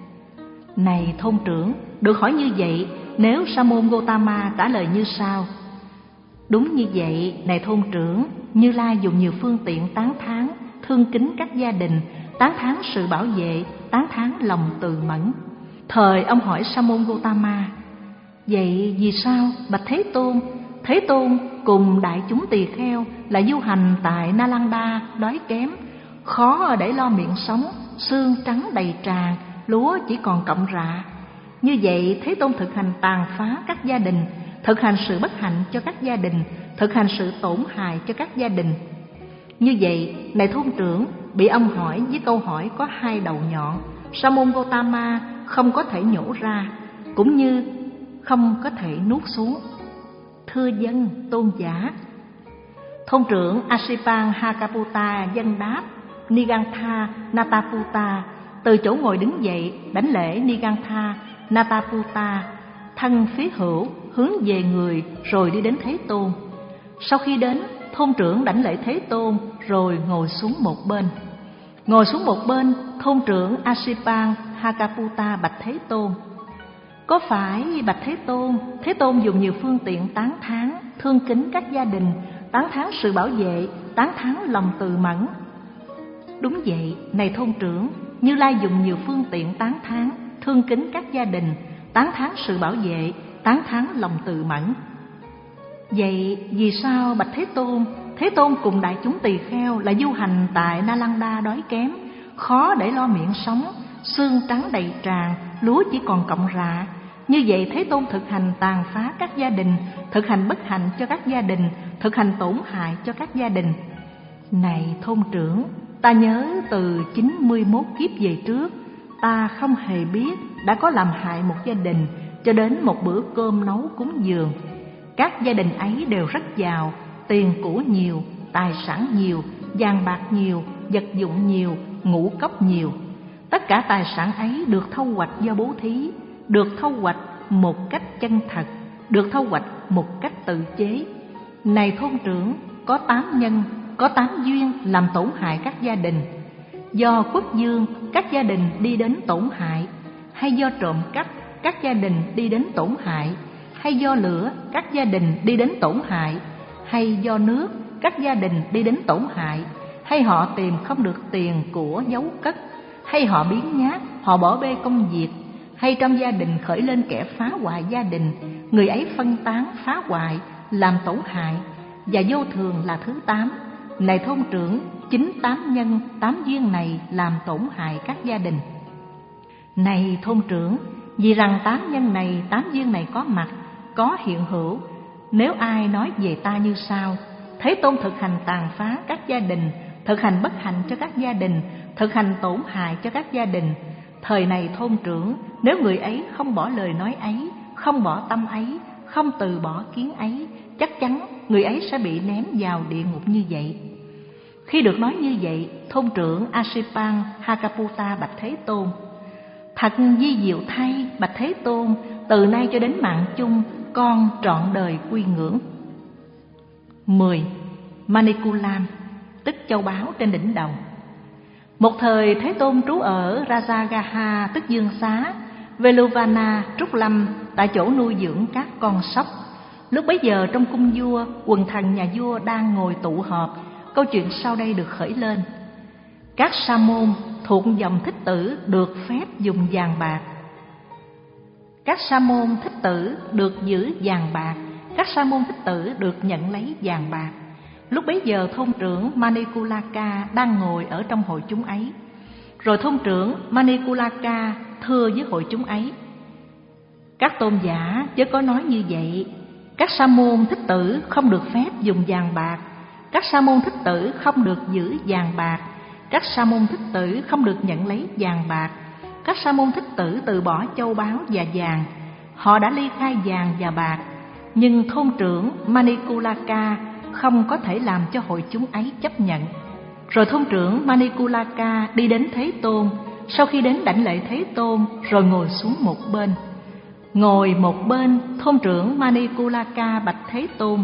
Này thôn trưởng, được hỏi như vậy, nếu Sa môn Gotama trả lời như sau: đúng như vậy, này thôn trưởng, Như Lai dùng nhiều phương tiện tán thán, thương kính các gia đình, tán thán sự bảo vệ, tán thán lòng từ mẫn. Thời ông hỏi Sa môn Gotama: vậy vì sao bạch Thế Tôn, Thế Tôn cùng đại chúng tỳ kheo là du hành tại Nalanda đói kém, khó để lo miệng sống, xương trắng đầy tràn, lúa chỉ còn cọng rạ? Như vậy Thế Tôn thực hành tàn phá các gia đình, thực hành sự bất hạnh cho các gia đình, thực hành sự tổn hại cho các gia đình. Như vậy, này thôn trưởng, bị ông hỏi với câu hỏi có hai đầu nhọn, Sa môn Gotama không có thể nhổ ra, cũng như không có thể nuốt xuống. Thưa dân tôn giả. Thôn trưởng Asipanghataputta dân đáp Nigantha Nataputta, từ chỗ ngồi đứng dậy đảnh lễ Nigantha Nataputta, thân phía hữu hướng về người rồi đi đến Thế Tôn. Sau khi đến, thôn trưởng đảnh lễ Thế Tôn rồi ngồi xuống một bên. Ngồi xuống một bên, thôn trưởng Asipanghataputta bạch Thế Tôn: có phải bạch Thế Tôn, Thế Tôn dùng nhiều phương tiện tán thán, thương kính các gia đình, tán thán sự bảo vệ, tán thán lòng từ mẫn? Đúng vậy, này thôn trưởng, Như Lai dùng nhiều phương tiện tán thán, thương kính các gia đình, tán thán sự bảo vệ, tán thán lòng từ mẫn. Vậy vì sao bạch Thế Tôn, Thế Tôn cùng đại chúng tỳ kheo là du hành tại Nalanda đói kém, khó để lo miệng sống, xương trắng đầy tràn, lúa chỉ còn cọng rạ? Như vậy Thế Tôn thực hành tàn phá các gia đình, thực hành bất hạnh cho các gia đình, thực hành tổn hại cho các gia đình. Này thôn trưởng, ta nhớ từ chín mươi mốt kiếp về trước, ta không hề biết đã có làm hại một gia đình cho đến một bữa cơm nấu cúng dường. Các gia đình ấy đều rất giàu, tiền của nhiều, tài sản nhiều, vàng bạc nhiều, vật dụng nhiều, ngũ cốc nhiều. Tất cả tài sản ấy được thâu hoạch do bố thí, được thâu hoạch một cách chân thật, được thâu hoạch một cách tự chế. Này thôn trưởng, có tám nhân có tám duyên làm tổn hại các gia đình. Do quốc dương, các gia đình đi đến tổn hại, hay do trộm cắp, các gia đình đi đến tổn hại, hay do lửa, các gia đình đi đến tổn hại, hay do nước, các gia đình đi đến tổn hại, hay họ tìm không được tiền của giấu cất, hay họ biếng nhác, họ bỏ bê công việc, hay trong gia đình khởi lên kẻ phá hoại gia đình, người ấy phân tán, phá hoại, làm tổn hại. Và vô thường là thứ tám. Này thôn trưởng, chính tám nhân, tám duyên này làm tổn hại các gia đình. Này thôn trưởng, vì rằng tám nhân này, tám duyên này có mặt, có hiện hữu, nếu ai nói về ta như sau: Thế Tôn thực hành tàn phá các gia đình, thực hành bất hạnh cho các gia đình, thực hành tổn hại cho các gia đình. Thời này thôn trưởng, nếu người ấy không bỏ lời nói ấy, không bỏ tâm ấy, không từ bỏ kiến ấy, chắc chắn người ấy sẽ bị ném vào địa ngục như vậy. Khi được nói như vậy, thôn trưởng Ashipan Hakaputta bạch Thế Tôn: Thật vi diệu thay, bạch Thế Tôn, từ nay cho đến mạng chung, con trọn đời quy ngưỡng. mười. Manikulam, tức châu báu trên đỉnh đầu. Một thời Thế Tôn trú ở Rajagaha, tức Dương Xá, Veluvana, Trúc Lâm, tại chỗ nuôi dưỡng các con sóc. Lúc bấy giờ trong cung vua, quần thần nhà vua đang ngồi tụ họp. Câu chuyện sau đây được khởi lên. Các sa môn thuộc dòng Thích Tử được phép dùng vàng bạc. Các sa môn Thích Tử được giữ vàng bạc. Các sa môn Thích Tử được nhận lấy vàng bạc. Lúc bấy giờ thôn trưởng Manikulaka đang ngồi ở trong hội chúng ấy. Rồi thôn trưởng Manikulaka thưa với hội chúng ấy: Các tôn giả chớ có nói như vậy. Các sa môn Thích Tử không được phép dùng vàng bạc. Các sa môn Thích Tử không được giữ vàng bạc. Các sa môn Thích Tử không được nhận lấy vàng bạc. Các sa môn Thích Tử từ bỏ châu báu và vàng. Họ đã ly khai vàng và bạc. Nhưng thôn trưởng Manikulaka không có thể làm cho hội chúng ấy chấp nhận. Rồi thôn trưởng Manikulaka đi đến Thế Tôn. Sau khi đến đảnh lễ Thế Tôn, rồi ngồi xuống một bên. Ngồi một bên, thôn trưởng Manikulaka bạch Thế Tôn: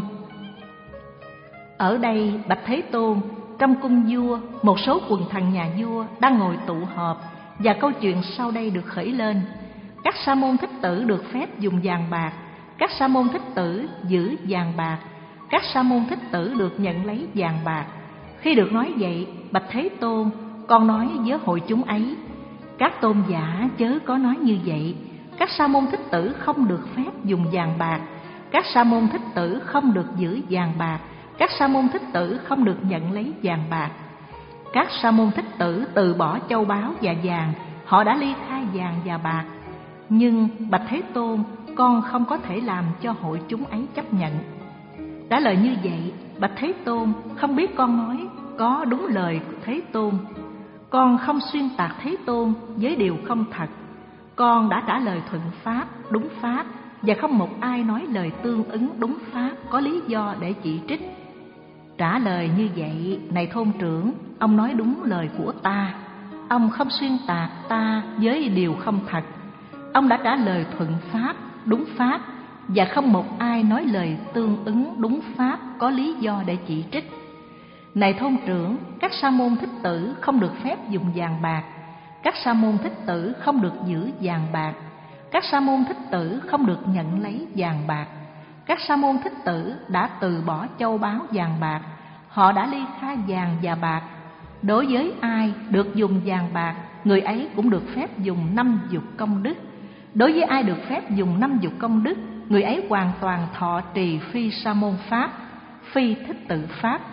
Ở đây bạch Thế Tôn, trong cung vua, một số quần thần nhà vua đang ngồi tụ họp, và câu chuyện sau đây được khởi lên. Các sa môn Thích Tử được phép dùng vàng bạc. Các sa môn Thích Tử giữ vàng bạc. Các sa môn Thích Tử được nhận lấy vàng bạc. Khi được nói vậy, bạch Thế Tôn, con nói với hội chúng ấy: Các tôn giả chớ có nói như vậy. Các sa môn Thích Tử không được phép dùng vàng bạc. Các sa môn Thích Tử không được giữ vàng bạc. Các sa môn Thích Tử không được nhận lấy vàng bạc. Các sa môn Thích Tử từ bỏ châu báu và vàng. Họ đã ly khai vàng và bạc. Nhưng bạch Thế Tôn, con không có thể làm cho hội chúng ấy chấp nhận. Trả lời như vậy, bạch Thế Tôn, không biết con nói có đúng lời của Thế Tôn. Con không xuyên tạc Thế Tôn với điều không thật. Con đã trả lời thuận pháp, đúng pháp, và không một ai nói lời tương ứng đúng pháp có lý do để chỉ trích. Trả lời như vậy, này thôn trưởng, ông nói đúng lời của ta. Ông không xuyên tạc ta với điều không thật. Ông đã trả lời thuận pháp, đúng pháp, và không một ai nói lời tương ứng đúng pháp có lý do để chỉ trích. Này thôn trưởng, các sa môn Thích Tử không được phép dùng vàng bạc. Các sa môn Thích Tử không được giữ vàng bạc. Các sa môn Thích Tử không được nhận lấy vàng bạc. Các sa môn Thích Tử đã từ bỏ châu báu vàng bạc. Họ đã ly khai vàng và bạc. Đối với ai được dùng vàng bạc, người ấy cũng được phép dùng năm dục công đức. Đối với ai được phép dùng năm dục công đức, người ấy hoàn toàn thọ trì phi sa môn pháp, phi thích tự pháp.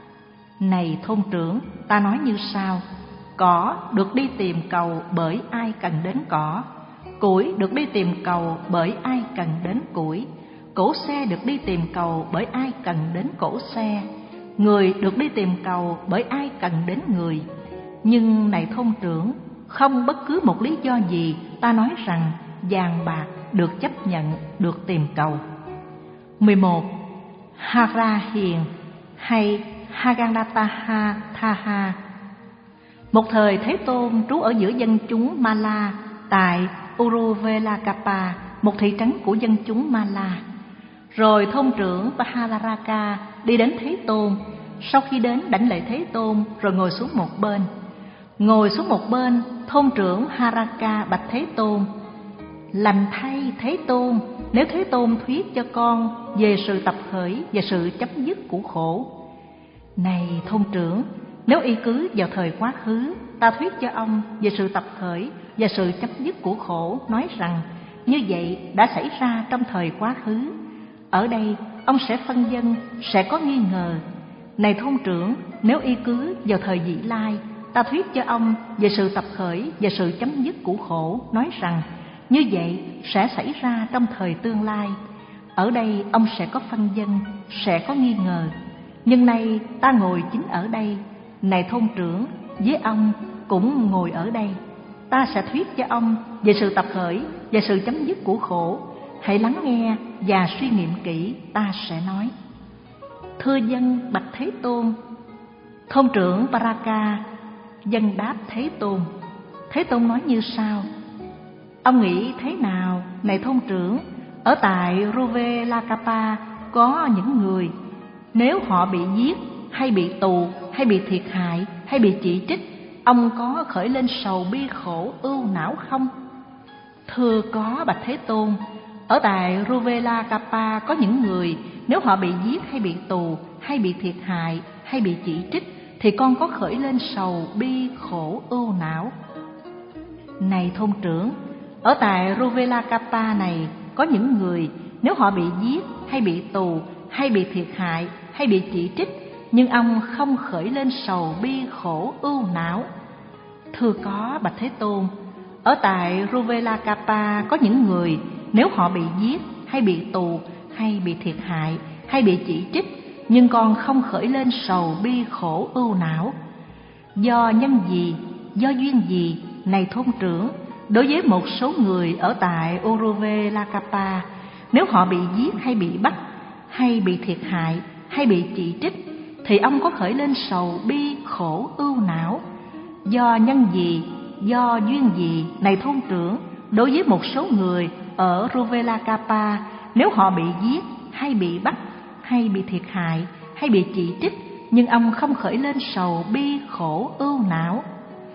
Này thôn trưởng, ta nói như sau: cỏ được đi tìm cầu bởi ai cần đến cỏ, củi được đi tìm cầu bởi ai cần đến củi, cỗ xe được đi tìm cầu bởi ai cần đến cỗ xe, người được đi tìm cầu bởi ai cần đến người. Nhưng này thôn trưởng, không bất cứ một lý do gì ta nói rằng vàng bạc được chấp nhận, được tìm cầu. mười một. Hara hiền hay Hagandataha Thaha. Một thời Thế Tôn trú ở giữa dân chúng Mala tại Uruvelakapa, một thị trấn của dân chúng Mala. Rồi thôn trưởng Pahalaraka đi đến Thế Tôn. sau khi đến đảnh lễ Thế Tôn rồi ngồi xuống một bên. Ngồi xuống một bên, thôn trưởng Haraka bạch Thế Tôn: Lành thay Thế Tôn, nếu Thế Tôn thuyết cho con về sự tập khởi và sự chấm dứt của khổ. Này thôn trưởng, nếu y cứ vào thời quá khứ, ta thuyết cho ông về sự tập khởi và sự chấm dứt của khổ, nói rằng như vậy đã xảy ra trong thời quá khứ. Ở đây ông sẽ phân vân, sẽ có nghi ngờ. Này thôn trưởng, nếu y cứ vào thời vị lai, ta thuyết cho ông về sự tập khởi và sự chấm dứt của khổ, nói rằng như vậy sẽ xảy ra trong thời tương lai. Ở đây ông sẽ có phân vân, sẽ có nghi ngờ. Nhưng nay ta ngồi chính ở đây. Này thôn trưởng, với ông cũng ngồi ở đây. Ta sẽ thuyết cho ông về sự tập khởi và sự chấm dứt của khổ. Hãy lắng nghe và suy nghiệm kỹ, ta sẽ nói. Thưa dân bạch Thế Tôn. Thôn trưởng Paraka dân đáp Thế Tôn. Thế Tôn nói như sau: Ông nghĩ thế nào, này thôn trưởng? Ở tại Ruvelakapa có những người, nếu họ bị giết hay bị tù hay bị thiệt hại hay bị chỉ trích, ông có khởi lên sầu bi khổ ưu não không? Thưa có bạch Thế Tôn. Ở tại Ruvelakapa có những người, nếu họ bị giết hay bị tù hay bị thiệt hại hay bị chỉ trích, thì con có khởi lên sầu bi khổ ưu não. Này thôn trưởng, ở tại Ruvelakapa này có những người, nếu họ bị giết hay bị tù hay bị thiệt hại hay bị chỉ trích, nhưng ông không khởi lên sầu bi khổ ưu não. Thưa có bạch Thế Tôn. Ở tại Ruvelakapa có những người, nếu họ bị giết hay bị tù hay bị thiệt hại hay bị chỉ trích, nhưng con không khởi lên sầu bi khổ ưu não. Do nhân gì, do duyên gì, này thôn trưởng? Đối với một số người ở tại Ruvelakapa, nếu họ bị giết hay bị bắt hay bị thiệt hại hay bị chỉ trích, thì ông có khởi lên sầu bi khổ ưu não. Do nhân gì, do duyên gì, này thôn trưởng? Đối với một số người ở Ruvelakapa, nếu họ bị giết hay bị bắt hay bị thiệt hại hay bị chỉ trích, nhưng ông không khởi lên sầu bi khổ ưu não.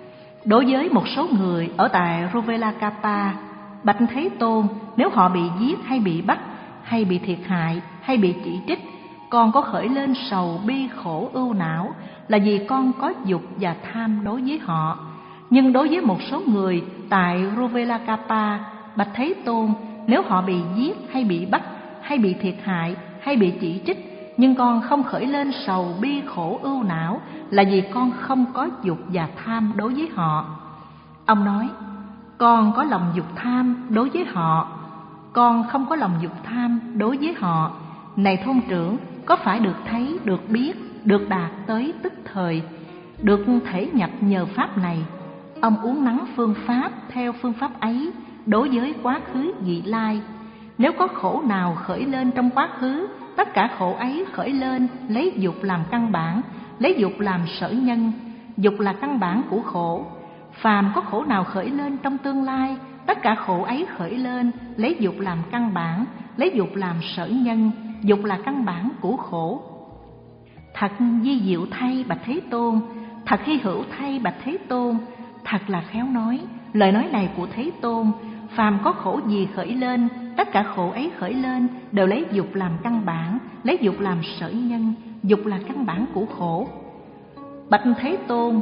Đối với một số người ở tại Ruvelakapa, bạch Thế Tôn, nếu họ bị giết hay bị bắt hay bị thiệt hại hay bị chỉ trích, con có khởi lên sầu bi khổ ưu não, là vì con có dục và tham đối với họ. Nhưng đối với một số người tại Ruvelakapa, bạch Thế Tôn, nếu họ bị giết hay bị bắt hay bị thiệt hại hay bị chỉ trích, nhưng con không khởi lên sầu bi khổ ưu não, là vì con không có dục và tham đối với họ. Ông nói: Con có lòng dục tham đối với họ, con không có lòng dục tham đối với họ. Này thôn trưởng, có phải được thấy, được biết, được đạt tới tức thời, được thể nhập nhờ pháp này? Ông uốn nắn phương pháp theo phương pháp ấy đối với quá khứ vị lai. Nếu có khổ nào khởi lên trong quá khứ, tất cả khổ ấy khởi lên lấy dục làm căn bản, lấy dục làm sở nhân. Dục là căn bản của khổ. Phàm có khổ nào khởi lên trong tương lai, tất cả khổ ấy khởi lên lấy dục làm căn bản, lấy dục làm sở nhân. Dục là căn bản của khổ. Thật vi diệu thay bạch Thế Tôn, thật hy hữu thay bạch Thế Tôn. Thật là khéo nói, lời nói này của Thế Tôn. Phàm có khổ gì khởi lên, tất cả khổ ấy khởi lên đều lấy dục làm căn bản, lấy dục làm sở nhân. Dục là căn bản của khổ. Bạch Thế Tôn,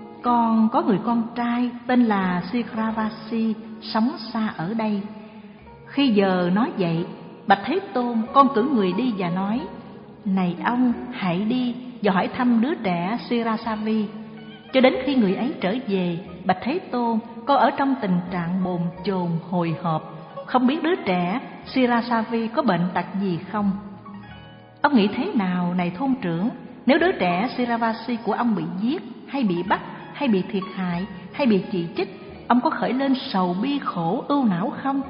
con có người con trai tên là Sikravasi sống xa ở đây. Khi giờ nói vậy, bạch Thế Tôn, con cử người đi và nói: Này ông, hãy đi và hỏi thăm đứa trẻ Sirasavi. Cho đến khi người ấy trở về, bạch Thế Tôn, con ở trong tình trạng bồn chồn hồi hộp, không biết đứa trẻ Sirasavi có bệnh tật gì không. Ông nghĩ thế nào, này thôn trưởng? Nếu đứa trẻ Siravasi của ông bị giết hay bị bắt hay bị thiệt hại hay bị chỉ trích, ông có khởi lên sầu bi khổ ưu não không?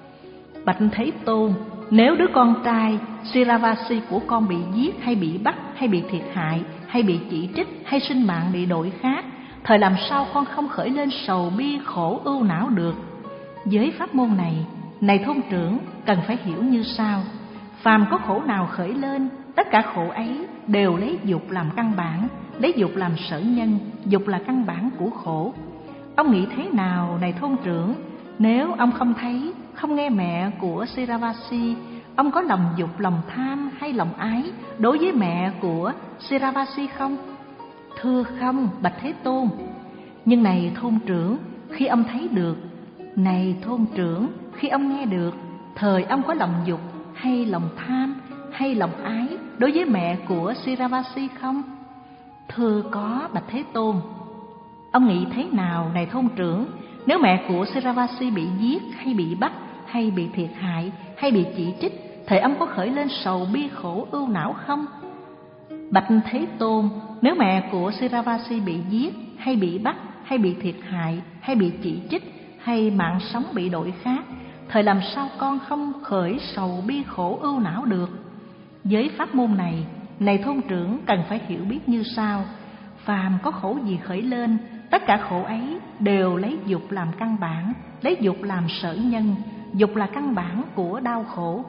Bạch Thế Tôn, nếu đứa con trai Siravasi của con bị giết hay bị bắt hay bị thiệt hại hay bị chỉ trích hay sinh mạng bị đổi khác, thời làm sao con không khởi lên sầu bi khổ ưu não được? Với pháp môn này, này thôn trưởng, cần phải hiểu như sau: phàm có khổ nào khởi lên, tất cả khổ ấy đều lấy dục làm căn bản, lấy dục làm sở nhân, dục là căn bản của khổ. Ông nghĩ thế nào này thôn trưởng? Nếu ông không thấy, không nghe mẹ của Siravasi, ông có lòng dục, lòng tham hay lòng ái đối với mẹ của Siravasi không? Thưa không, bạch Thế Tôn. Nhưng này thôn trưởng, khi ông thấy được, này thôn trưởng, khi ông nghe được, thời ông có lòng dục hay lòng tham hay lòng ái đối với mẹ của Siravasi không? Thưa có, bạch Thế Tôn. Ông nghĩ thế nào này thôn trưởng? Nếu mẹ của Siravasi bị giết hay bị bắt hay bị thiệt hại hay bị chỉ trích, thời ông có khởi lên sầu bi khổ ưu não không? Bạch Thế Tôn, nếu mẹ của Siravasi bị giết hay bị bắt hay bị thiệt hại hay bị chỉ trích hay mạng sống bị đổi khác, thời làm sao con không khởi sầu bi khổ ưu não được? Với pháp môn này, này thôn trưởng, cần phải hiểu biết như sau: phàm có khổ gì khởi lên, tất cả khổ ấy đều lấy dục làm căn bản, lấy dục làm sở nhân, dục là căn bản của đau khổ.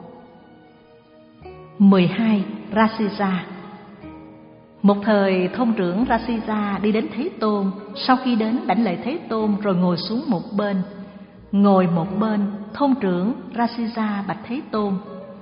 mười hai. Rasija. Một thời thôn trưởng Rasija đi đến Thế Tôn, sau khi đến đảnh lễ Thế Tôn rồi ngồi xuống một bên. Ngồi một bên, thôn trưởng Rasija bạch Thế Tôn: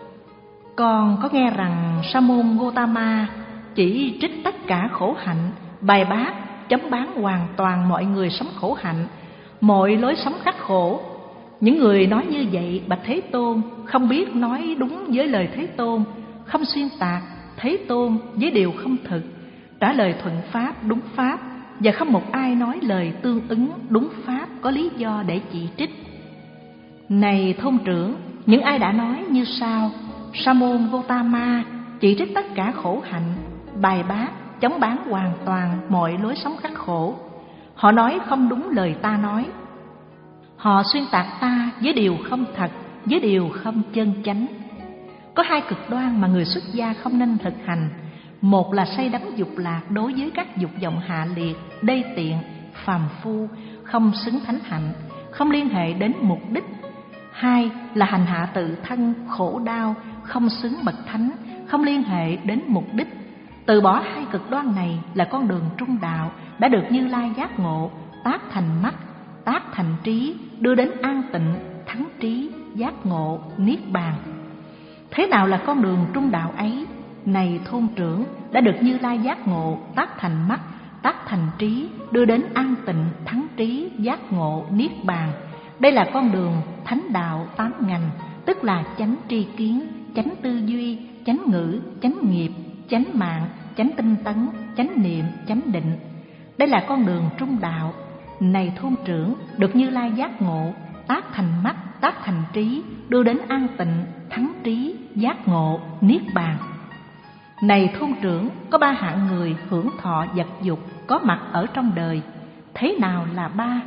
con có nghe rằng Sa môn Gotama chỉ trích tất cả khổ hạnh, bài bác, chấm bán hoàn toàn mọi người sống khổ hạnh, mọi lối sống khắc khổ. Những người nói như vậy, bạch Thế Tôn, không biết nói đúng với lời Thế Tôn, không xuyên tạc Thế Tôn với điều không thực, trả lời thuận pháp, đúng pháp, và không một ai nói lời tương ứng đúng pháp có lý do để chỉ trích. Này thôn trưởng, những ai đã nói như sau: Sa môn Gotama chỉ trích tất cả khổ hạnh, bài bác, chống bán hoàn toàn mọi lối sống khắc khổ. Họ nói không đúng lời ta nói, họ xuyên tạc ta với điều không thật, với điều không chân chánh. Có hai cực đoan mà người xuất gia không nên thực hành. Một là say đắm dục lạc đối với các dục vọng hạ liệt, đê tiện, phàm phu, không xứng thánh hạnh, không liên hệ đến mục đích. Hai là hành hạ tự thân, khổ đau, không xứng bậc thánh, không liên hệ đến mục đích. Từ bỏ hai cực đoan này là con đường trung đạo, đã được Như Lai giác ngộ, tác thành mắt, tác thành trí, đưa đến an tịnh, thắng trí, giác ngộ, niết bàn. Thế nào là con đường trung đạo ấy? Này thôn trưởng, đã được Như Lai giác ngộ, tác thành mắt, tác thành trí, đưa đến an tịnh, thắng trí, giác ngộ, niết bàn. Đây là con đường thánh đạo tám ngành, tức là chánh tri kiến, chánh tư duy, chánh ngữ, chánh nghiệp, chánh mạng, chánh tinh tấn, chánh niệm, chánh định. Đây là con đường trung đạo. Này thôn trưởng, được Như Lai giác ngộ, tác thành mắt, tác thành trí, đưa đến an tịnh, thắng trí, giác ngộ, niết bàn. Này thôn trưởng, có ba hạng người hưởng thọ vật dục có mặt ở trong đời. Thế nào là ba?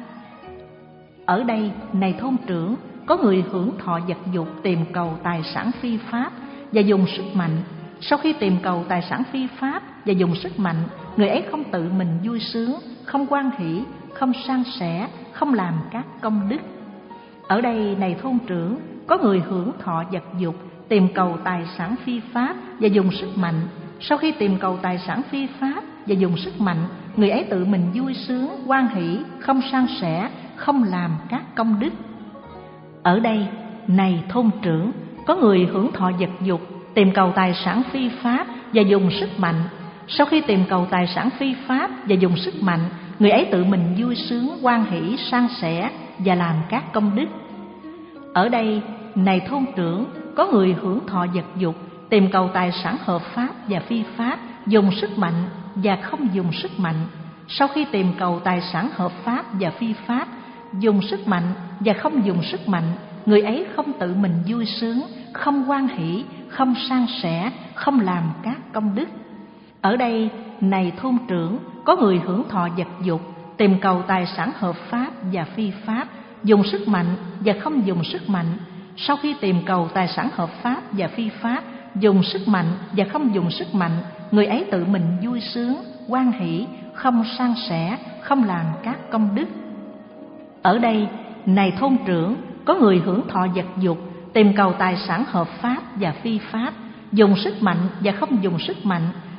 Ở đây, này thôn trưởng, có người hưởng thọ vật dục tìm cầu tài sản phi pháp và dùng sức mạnh. Sau khi tìm cầu tài sản phi pháp và dùng sức mạnh, người ấy không tự mình vui sướng, không hoan hỷ, không san sẻ, không làm các công đức. Ở đây, này thôn trưởng, có người hưởng thọ vật dục tìm cầu tài sản phi pháp và dùng sức mạnh. Sau khi tìm cầu tài sản phi pháp và dùng sức mạnh, người ấy tự mình vui sướng, hoan hỷ, không san sẻ, không làm các công đức. Ở đây, này thôn trưởng, có người hưởng thọ vật dục tìm cầu tài sản phi pháp và dùng sức mạnh. Sau khi tìm cầu tài sản phi pháp và dùng sức mạnh, người ấy tự mình vui sướng, hoan hỷ, san sẻ và làm các công đức. Ở đây, này thôn trưởng, có người hưởng thọ vật dục tìm cầu tài sản hợp pháp và phi pháp, dùng sức mạnh và không dùng sức mạnh. Sau khi tìm cầu tài sản hợp pháp và phi pháp, dùng sức mạnh và không dùng sức mạnh, người ấy không tự mình vui sướng, không hoan hỷ, không san sẻ, không làm các công đức. Ở đây, này thôn trưởng, có người hưởng thọ vật dục tìm cầu tài sản hợp pháp và phi pháp, dùng sức mạnh và không dùng sức mạnh. Sau khi tìm cầu tài sản hợp pháp và phi pháp, dùng sức mạnh và không dùng sức mạnh, người ấy tự mình vui sướng, hoan hỷ, không san sẻ, không làm các công đức. Ở đây, này thôn trưởng, có người hưởng thọ vật dục tìm cầu tài sản hợp pháp và phi pháp, dùng sức mạnh và không dùng sức mạnh.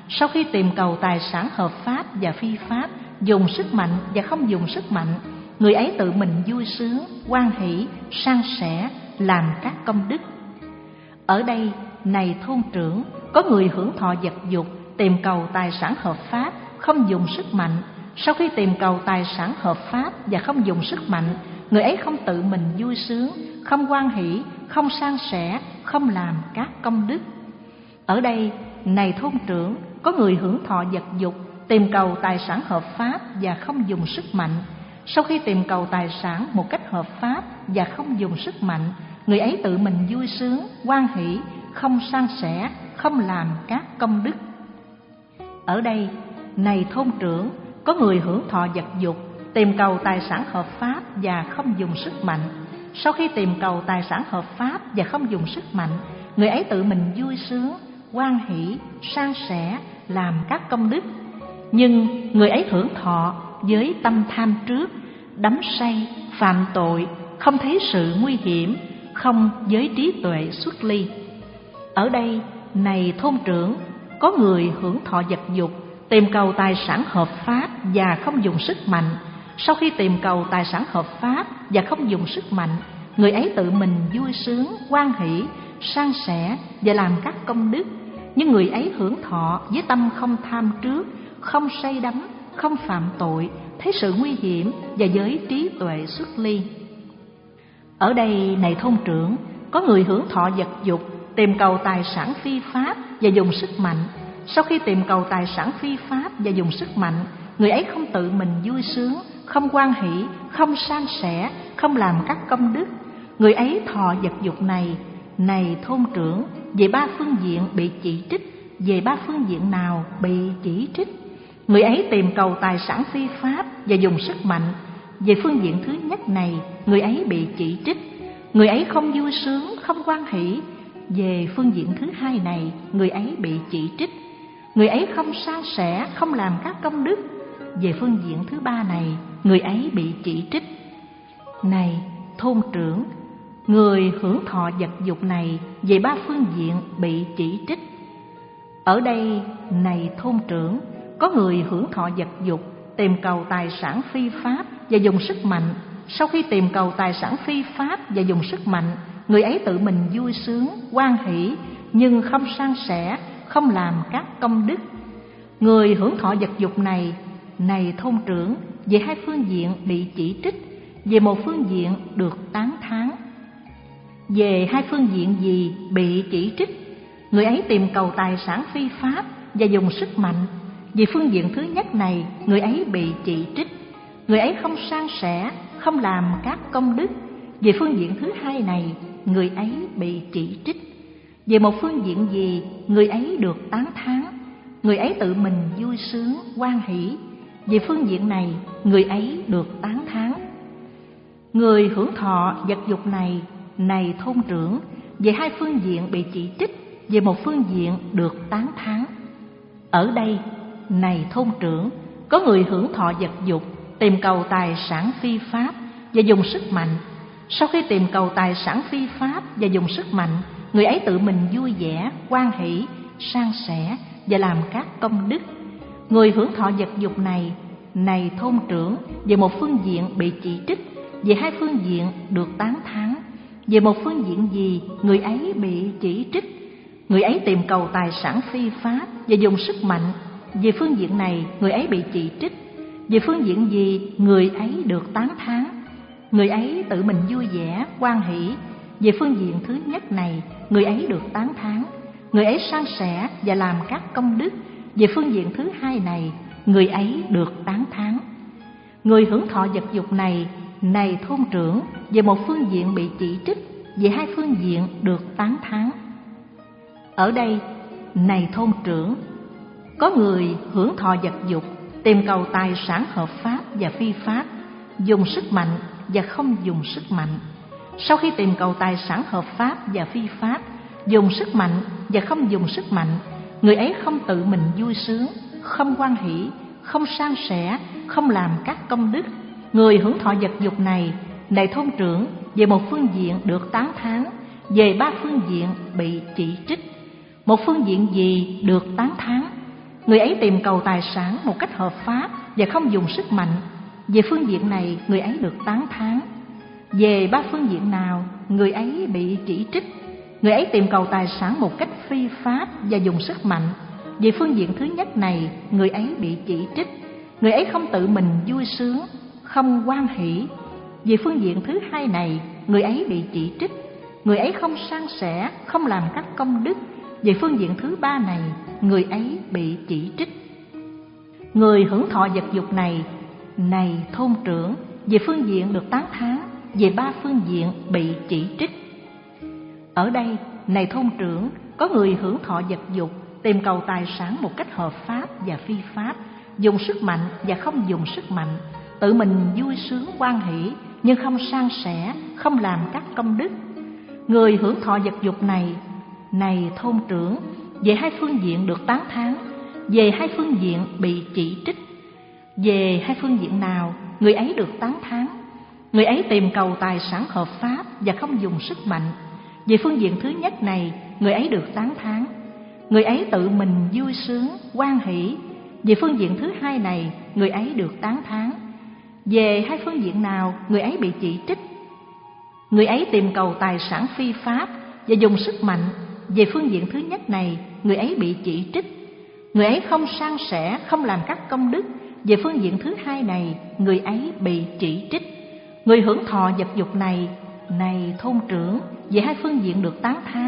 sau khi tìm cầu tài sản hợp pháp và phi pháp, dùng sức mạnh và không dùng sức mạnh, người ấy tự mình vui sướng, hoan hỷ, san sẻ, làm các công đức. Ở đây, này thôn trưởng, có người hưởng thọ vật dục, tìm cầu tài sản hợp pháp, không dùng sức mạnh. Sau khi tìm cầu tài sản hợp pháp và không dùng sức mạnh, người ấy không tự mình vui sướng, không hoan hỷ, không san sẻ, không làm các công đức. Ở đây, này thôn trưởng, có người hưởng thọ vật dục, tìm cầu tài sản hợp pháp và không dùng sức mạnh. Sau khi tìm cầu tài sản một cách hợp pháp và không dùng sức mạnh, người ấy tự mình vui sướng, hoan hỷ, không san sẻ, không làm các công đức. Ở đây, này thôn trưởng, có người hưởng thọ vật dục, tìm cầu tài sản hợp pháp và không dùng sức mạnh. Sau khi tìm cầu tài sản hợp pháp và không dùng sức mạnh, người ấy tự mình vui sướng, hoan hỷ, san sẻ, làm các công đức. Nhưng người ấy hưởng thọ với tâm tham trước, đắm say, phạm tội, không thấy sự nguy hiểm, không với trí tuệ xuất ly. Ở đây, này thôn trưởng, có người hưởng thọ vật dục, tìm cầu tài sản hợp pháp và không dùng sức mạnh. Sau khi tìm cầu tài sản hợp pháp và không dùng sức mạnh, người ấy tự mình vui sướng, hoan hỷ, san sẻ và làm các công đức. Nhưng người ấy hưởng thọ với tâm không tham trước, không say đắm, không phạm tội, thấy sự nguy hiểm và với trí tuệ xuất ly. Ở đây, này thôn trưởng, có người hưởng thọ vật dục, tìm cầu tài sản phi pháp và dùng sức mạnh. Sau khi tìm cầu tài sản phi pháp và dùng sức mạnh, người ấy không tự mình vui sướng, không hoan hỷ, không san sẻ, không làm các công đức. Người ấy thọ vật dục này, này thôn trưởng, về ba phương diện bị chỉ trích. Về ba phương diện nào bị chỉ trích? Người ấy tìm cầu tài sản phi pháp và dùng sức mạnh. Về phương diện thứ nhất này, người ấy bị chỉ trích. Người ấy không vui sướng, không hoan hỷ. Về phương diện thứ hai này, người ấy bị chỉ trích. Người ấy không san sẻ, không làm các công đức. Về phương diện thứ ba này, người ấy bị chỉ trích. Này thôn trưởng, người hưởng thọ vật dục này về ba phương diện bị chỉ trích. Ở đây, này thôn trưởng, có người hưởng thọ vật dục, tìm cầu tài sản phi pháp và dùng sức mạnh. Sau khi tìm cầu tài sản phi pháp và dùng sức mạnh, người ấy tự mình vui sướng, hoan hỷ, nhưng không san sẻ, không làm các công đức. Người hưởng thọ vật dục này, này thôn trưởng, về hai phương diện bị chỉ trích. Về một phương diện được tán thán. Về hai phương diện gì bị chỉ trích? Người ấy tìm cầu tài sản phi pháp và dùng sức mạnh. Về phương diện thứ nhất này, người ấy bị chỉ trích. Người ấy không san sẻ, không làm các công đức. Về phương diện thứ hai này, người ấy bị chỉ trích. Về một phương diện gì, người ấy được tán thán. Người ấy tự mình vui sướng, hoan hỷ. Về phương diện này, người ấy được tán thán. Người hưởng thọ vật dục này, này thôn trưởng, về hai phương diện bị chỉ trích. Về một phương diện được tán thán. Ở đây, này thôn trưởng, có người hưởng thọ vật dục, tìm cầu tài sản phi pháp và dùng sức mạnh. Sau khi tìm cầu tài sản phi pháp và dùng sức mạnh, người ấy tự mình vui vẻ, hoan hỷ, san sẻ và làm các công đức. Người hưởng thọ vật dục này, này thôn trưởng, về một phương diện bị chỉ trích. Về hai phương diện được tán thán. Về một phương diện gì, người ấy bị chỉ trích. Người ấy tìm cầu tài sản phi pháp và dùng sức mạnh. Về phương diện này, người ấy bị chỉ trích. Về phương diện gì, người ấy được tán thán. Người ấy tự mình vui vẻ, hoan hỷ. Về phương diện thứ nhất này, người ấy được tán thán. Người ấy san sẻ và làm các công đức. Về phương diện thứ hai này, người ấy được tán thán. Người hưởng thọ vật dục này, này thôn trưởng, về một phương diện bị chỉ trích. Về hai phương diện được tán thán. Ở đây, này thôn trưởng, có người hưởng thọ vật dục, tìm cầu tài sản hợp pháp và phi pháp, dùng sức mạnh và không dùng sức mạnh. Sau khi tìm cầu tài sản hợp pháp và phi pháp, dùng sức mạnh và không dùng sức mạnh, người ấy không tự mình vui sướng, không hoan hỷ, không san sẻ, không làm các công đức. Người hưởng thọ vật dục này, này thôn trưởng, về một phương diện được tán thán. Về ba phương diện bị chỉ trích. Một phương diện gì được tán thán? người ấy tìm cầu tài sản một cách hợp pháp và không dùng sức mạnh. Về phương diện này, người ấy được tán thán. Về ba phương diện nào, người ấy bị chỉ trích. Người ấy tìm cầu tài sản một cách phi pháp và dùng sức mạnh. Về phương diện thứ nhất này, người ấy bị chỉ trích. Người ấy không tự mình vui sướng, không hoan hỷ. Về phương diện thứ hai này, người ấy bị chỉ trích. Người ấy không san sẻ, không làm các công đức. Về phương diện thứ ba này, người ấy bị chỉ trích. Người hưởng thọ vật dục này, này thôn trưởng, về phương diện được tán thán, về ba phương diện bị chỉ trích. Ở đây, này thôn trưởng, có người hưởng thọ vật dục, tìm cầu tài sản một cách hợp pháp và phi pháp, dùng sức mạnh và không dùng sức mạnh, tự mình vui sướng hoan hỷ nhưng không san sẻ, không làm các công đức. Người hưởng thọ vật dục này, này thôn trưởng, về hai phương diện được tán thán, về hai phương diện bị chỉ trích. Về hai phương diện nào, người ấy được tán thán. Người ấy tìm cầu tài sản hợp pháp và không dùng sức mạnh. Về phương diện thứ nhất này, người ấy được tán thán. Người ấy tự mình vui sướng, hoan hỷ. Về phương diện thứ hai này, người ấy được tán thán. Về hai phương diện nào, người ấy bị chỉ trích. Người ấy tìm cầu tài sản phi pháp và dùng sức mạnh. Về phương diện thứ nhất này, người ấy bị chỉ trích. Người ấy không san sẻ, không làm các công đức. Về phương diện thứ hai này, người ấy bị chỉ trích. Người hưởng thọ vật dục này, này thôn trưởng, về hai phương diện được tán thán.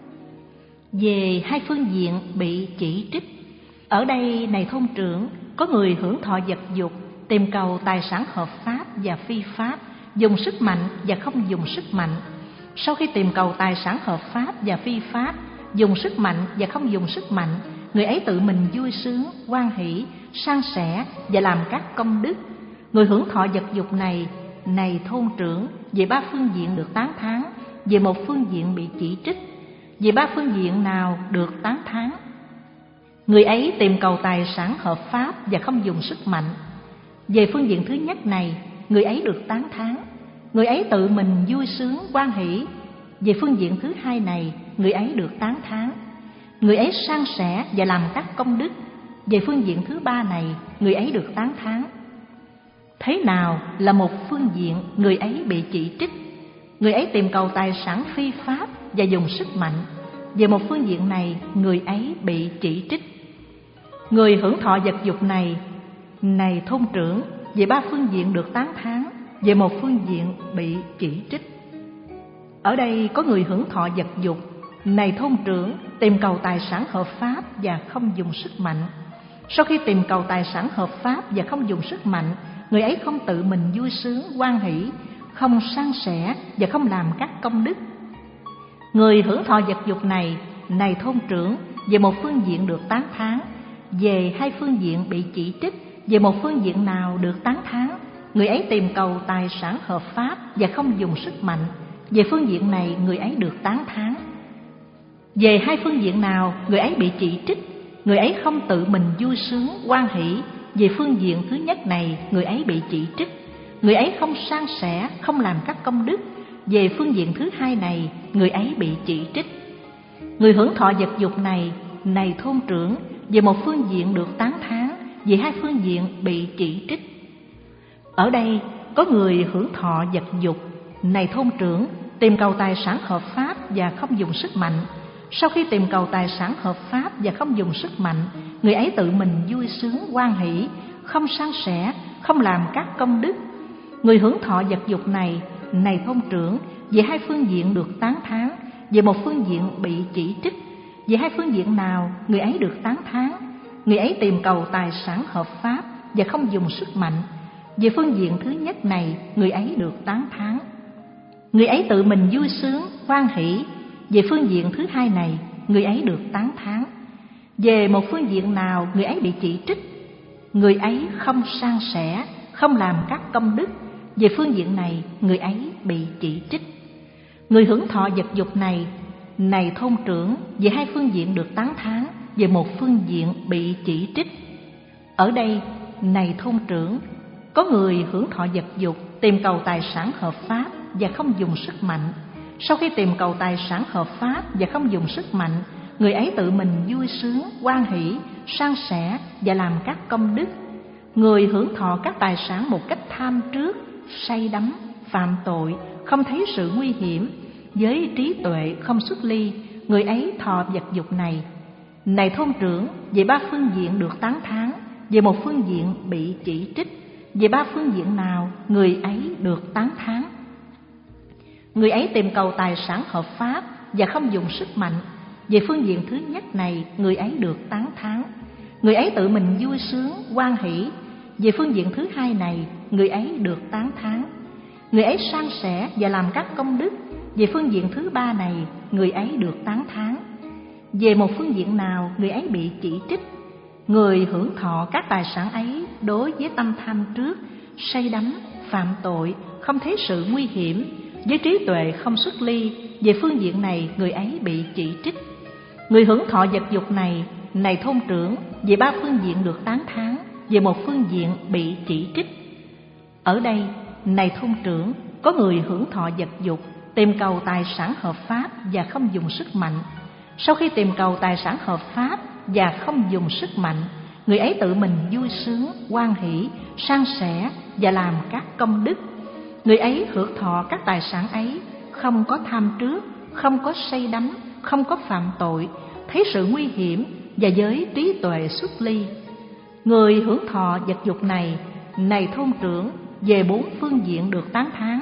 Về hai phương diện bị chỉ trích. Ở đây, này thôn trưởng, có người hưởng thọ vật dục, tìm cầu tài sản hợp pháp và phi pháp, dùng sức mạnh và không dùng sức mạnh. Sau khi tìm cầu tài sản hợp pháp và phi pháp, dùng sức mạnh và không dùng sức mạnh, người ấy tự mình vui sướng, hoan hỷ, san sẻ và làm các công đức. Người hưởng thọ vật dục này, này thôn trưởng, về ba phương diện được tán thán, về một phương diện bị chỉ trích. Về ba phương diện nào được tán thán? Người ấy tìm cầu tài sản hợp pháp và không dùng sức mạnh. Về phương diện thứ nhất này, người ấy được tán thán. Người ấy tự mình vui sướng, hoan hỷ. Về phương diện thứ hai này, người ấy được tán thán. Người ấy san sẻ và làm các công đức. Về phương diện thứ ba này, người ấy được tán thán. Thế nào là một phương diện người ấy bị chỉ trích? Người ấy tìm cầu tài sản phi pháp và dùng sức mạnh. Về một phương diện này, người ấy bị chỉ trích. Người hưởng thọ vật dục này, này thôn trưởng, về ba phương diện được tán thán, về một phương diện bị chỉ trích. Ở đây có người hưởng thọ vật dục, này thôn trưởng, tìm cầu tài sản hợp pháp và không dùng sức mạnh. Sau khi tìm cầu tài sản hợp pháp và không dùng sức mạnh, người ấy không tự mình vui sướng, hoan hỷ, không san sẻ và không làm các công đức. Người hưởng thọ vật dục này, này thôn trưởng, về một phương diện được tán thán, về hai phương diện bị chỉ trích. Về một phương diện nào được tán thán, người ấy tìm cầu tài sản hợp pháp và không dùng sức mạnh. Về phương diện này, người ấy được tán thán. Về hai phương diện nào, người ấy bị chỉ trích. Người ấy không tự mình vui sướng, hoan hỷ. Về phương diện thứ nhất này, người ấy bị chỉ trích. Người ấy không san sẻ, không làm các công đức. Về phương diện thứ hai này, người ấy bị chỉ trích. Người hưởng thọ vật dục này, này thôn trưởng, về một phương diện được tán thán, về hai phương diện bị chỉ trích. Ở đây có người hưởng thọ vật dục, này thôn trưởng, tìm cầu tài sản hợp pháp và không dùng sức mạnh. Sau khi tìm cầu tài sản hợp pháp và không dùng sức mạnh, người ấy tự mình vui sướng, hoan hỷ, không san sẻ, không làm các công đức. Người hưởng thọ vật dục này, này thôn trưởng, về hai phương diện được tán thán, về một phương diện bị chỉ trích. Về hai phương diện nào, người ấy được tán thán. Người ấy tìm cầu tài sản hợp pháp và không dùng sức mạnh. Về phương diện thứ nhất này, người ấy được tán thán. Người ấy tự mình vui sướng, hoan hỷ. Về phương diện thứ hai này, người ấy được tán thán. Về một phương diện nào, người ấy bị chỉ trích. Người ấy không san sẻ, không làm các công đức. Về phương diện này, người ấy bị chỉ trích. Người hưởng thọ vật dục này, này thôn trưởng, về hai phương diện được tán thán, về một phương diện bị chỉ trích. Ở đây, này thôn trưởng, có người hưởng thọ vật dục, tìm cầu tài sản hợp pháp và không dùng sức mạnh. Sau khi tìm cầu tài sản hợp pháp và không dùng sức mạnh, người ấy tự mình vui sướng, hoan hỷ, san sẻ và làm các công đức. Người hưởng thọ các tài sản một cách tham trước, say đắm, phạm tội, không thấy sự nguy hiểm, với trí tuệ không xuất ly, người ấy thọ vật dục này. Này thôn trưởng, về ba phương diện được tán thán, về một phương diện bị chỉ trích, về ba phương diện nào người ấy được tán thán? Người ấy tìm cầu tài sản hợp pháp và không dùng sức mạnh. Về phương diện thứ nhất này, người ấy được tán thán. Người ấy tự mình vui sướng, hoan hỷ. Về phương diện thứ hai này, người ấy được tán thán. Người ấy san sẻ và làm các công đức. Về phương diện thứ ba này, người ấy được tán thán. Về một phương diện nào, người ấy bị chỉ trích. Người hưởng thọ các tài sản ấy đối với tâm tham trước, say đắm, phạm tội, không thấy sự nguy hiểm, với trí tuệ không xuất ly, về phương diện này người ấy bị chỉ trích. Người hưởng thọ vật dục này, này thôn trưởng, về ba phương diện được tán thán, về một phương diện bị chỉ trích. Ở đây, này thôn trưởng, có người hưởng thọ vật dục, tìm cầu tài sản hợp pháp và không dùng sức mạnh. Sau khi tìm cầu tài sản hợp pháp và không dùng sức mạnh, người ấy tự mình vui sướng, hoan hỷ, san sẻ và làm các công đức. Người ấy hưởng thọ các tài sản ấy, không có tham trước, không có say đắm, không có phạm tội, thấy sự nguy hiểm và với trí tuệ xuất ly. Người hưởng thọ vật dục này, này thôn trưởng, về bốn phương diện được tán thán.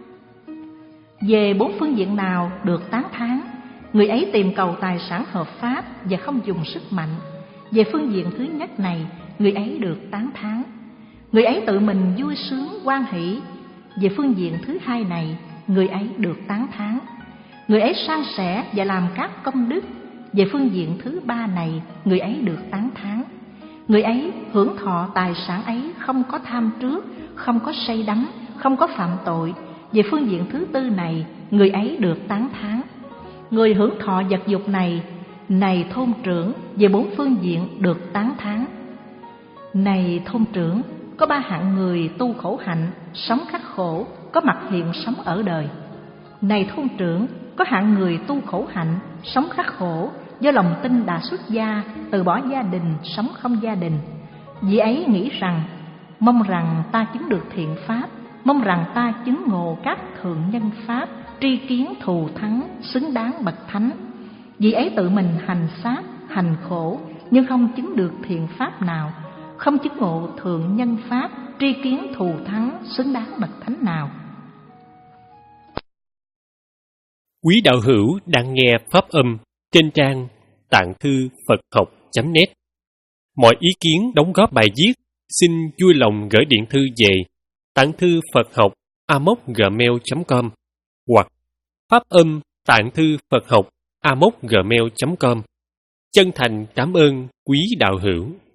Về bốn phương diện nào được tán thán, người ấy tìm cầu tài sản hợp pháp và không dùng sức mạnh. Về phương diện thứ nhất này, người ấy được tán thán. Người ấy tự mình vui sướng, hoan hỷ. Về phương diện thứ hai này, người ấy được tán thán. Người ấy san sẻ và làm các công đức. Về phương diện thứ ba này, người ấy được tán thán. Người ấy hưởng thọ tài sản ấy không có tham trước, không có say đắm, không có phạm tội. Về phương diện thứ tư này, người ấy được tán thán. Người hưởng thọ vật dục này, này thôn trưởng, về bốn phương diện được tán thán. Này thôn trưởng, có ba hạng người tu khổ hạnh, sống khắc khổ, có mặt hiện sống ở đời. Này thôn trưởng, có hạng người tu khổ hạnh, sống khắc khổ, do lòng tin đã xuất gia, từ bỏ gia đình, sống không gia đình. Vị ấy nghĩ rằng, mong rằng ta chứng được thiện pháp, mong rằng ta chứng ngộ các thượng nhân pháp, tri kiến thù thắng, xứng đáng bậc thánh. Vị ấy tự mình hành sát, hành khổ, nhưng không chứng được thiện pháp nào, không chứng ngộ thượng nhân pháp, tri kiến thù thắng, xứng đáng bậc thánh nào. Quý đạo hữu đang nghe pháp âm trên trang tạng thư Phật học chấm net. Mọi ý kiến đóng góp bài viết xin vui lòng gửi điện thư về tạng thư Phật học a m o gmail chấm com hoặc pháp âm tạng thư Phật học a m o gmail chấm com. Chân thành cảm ơn quý đạo hữu.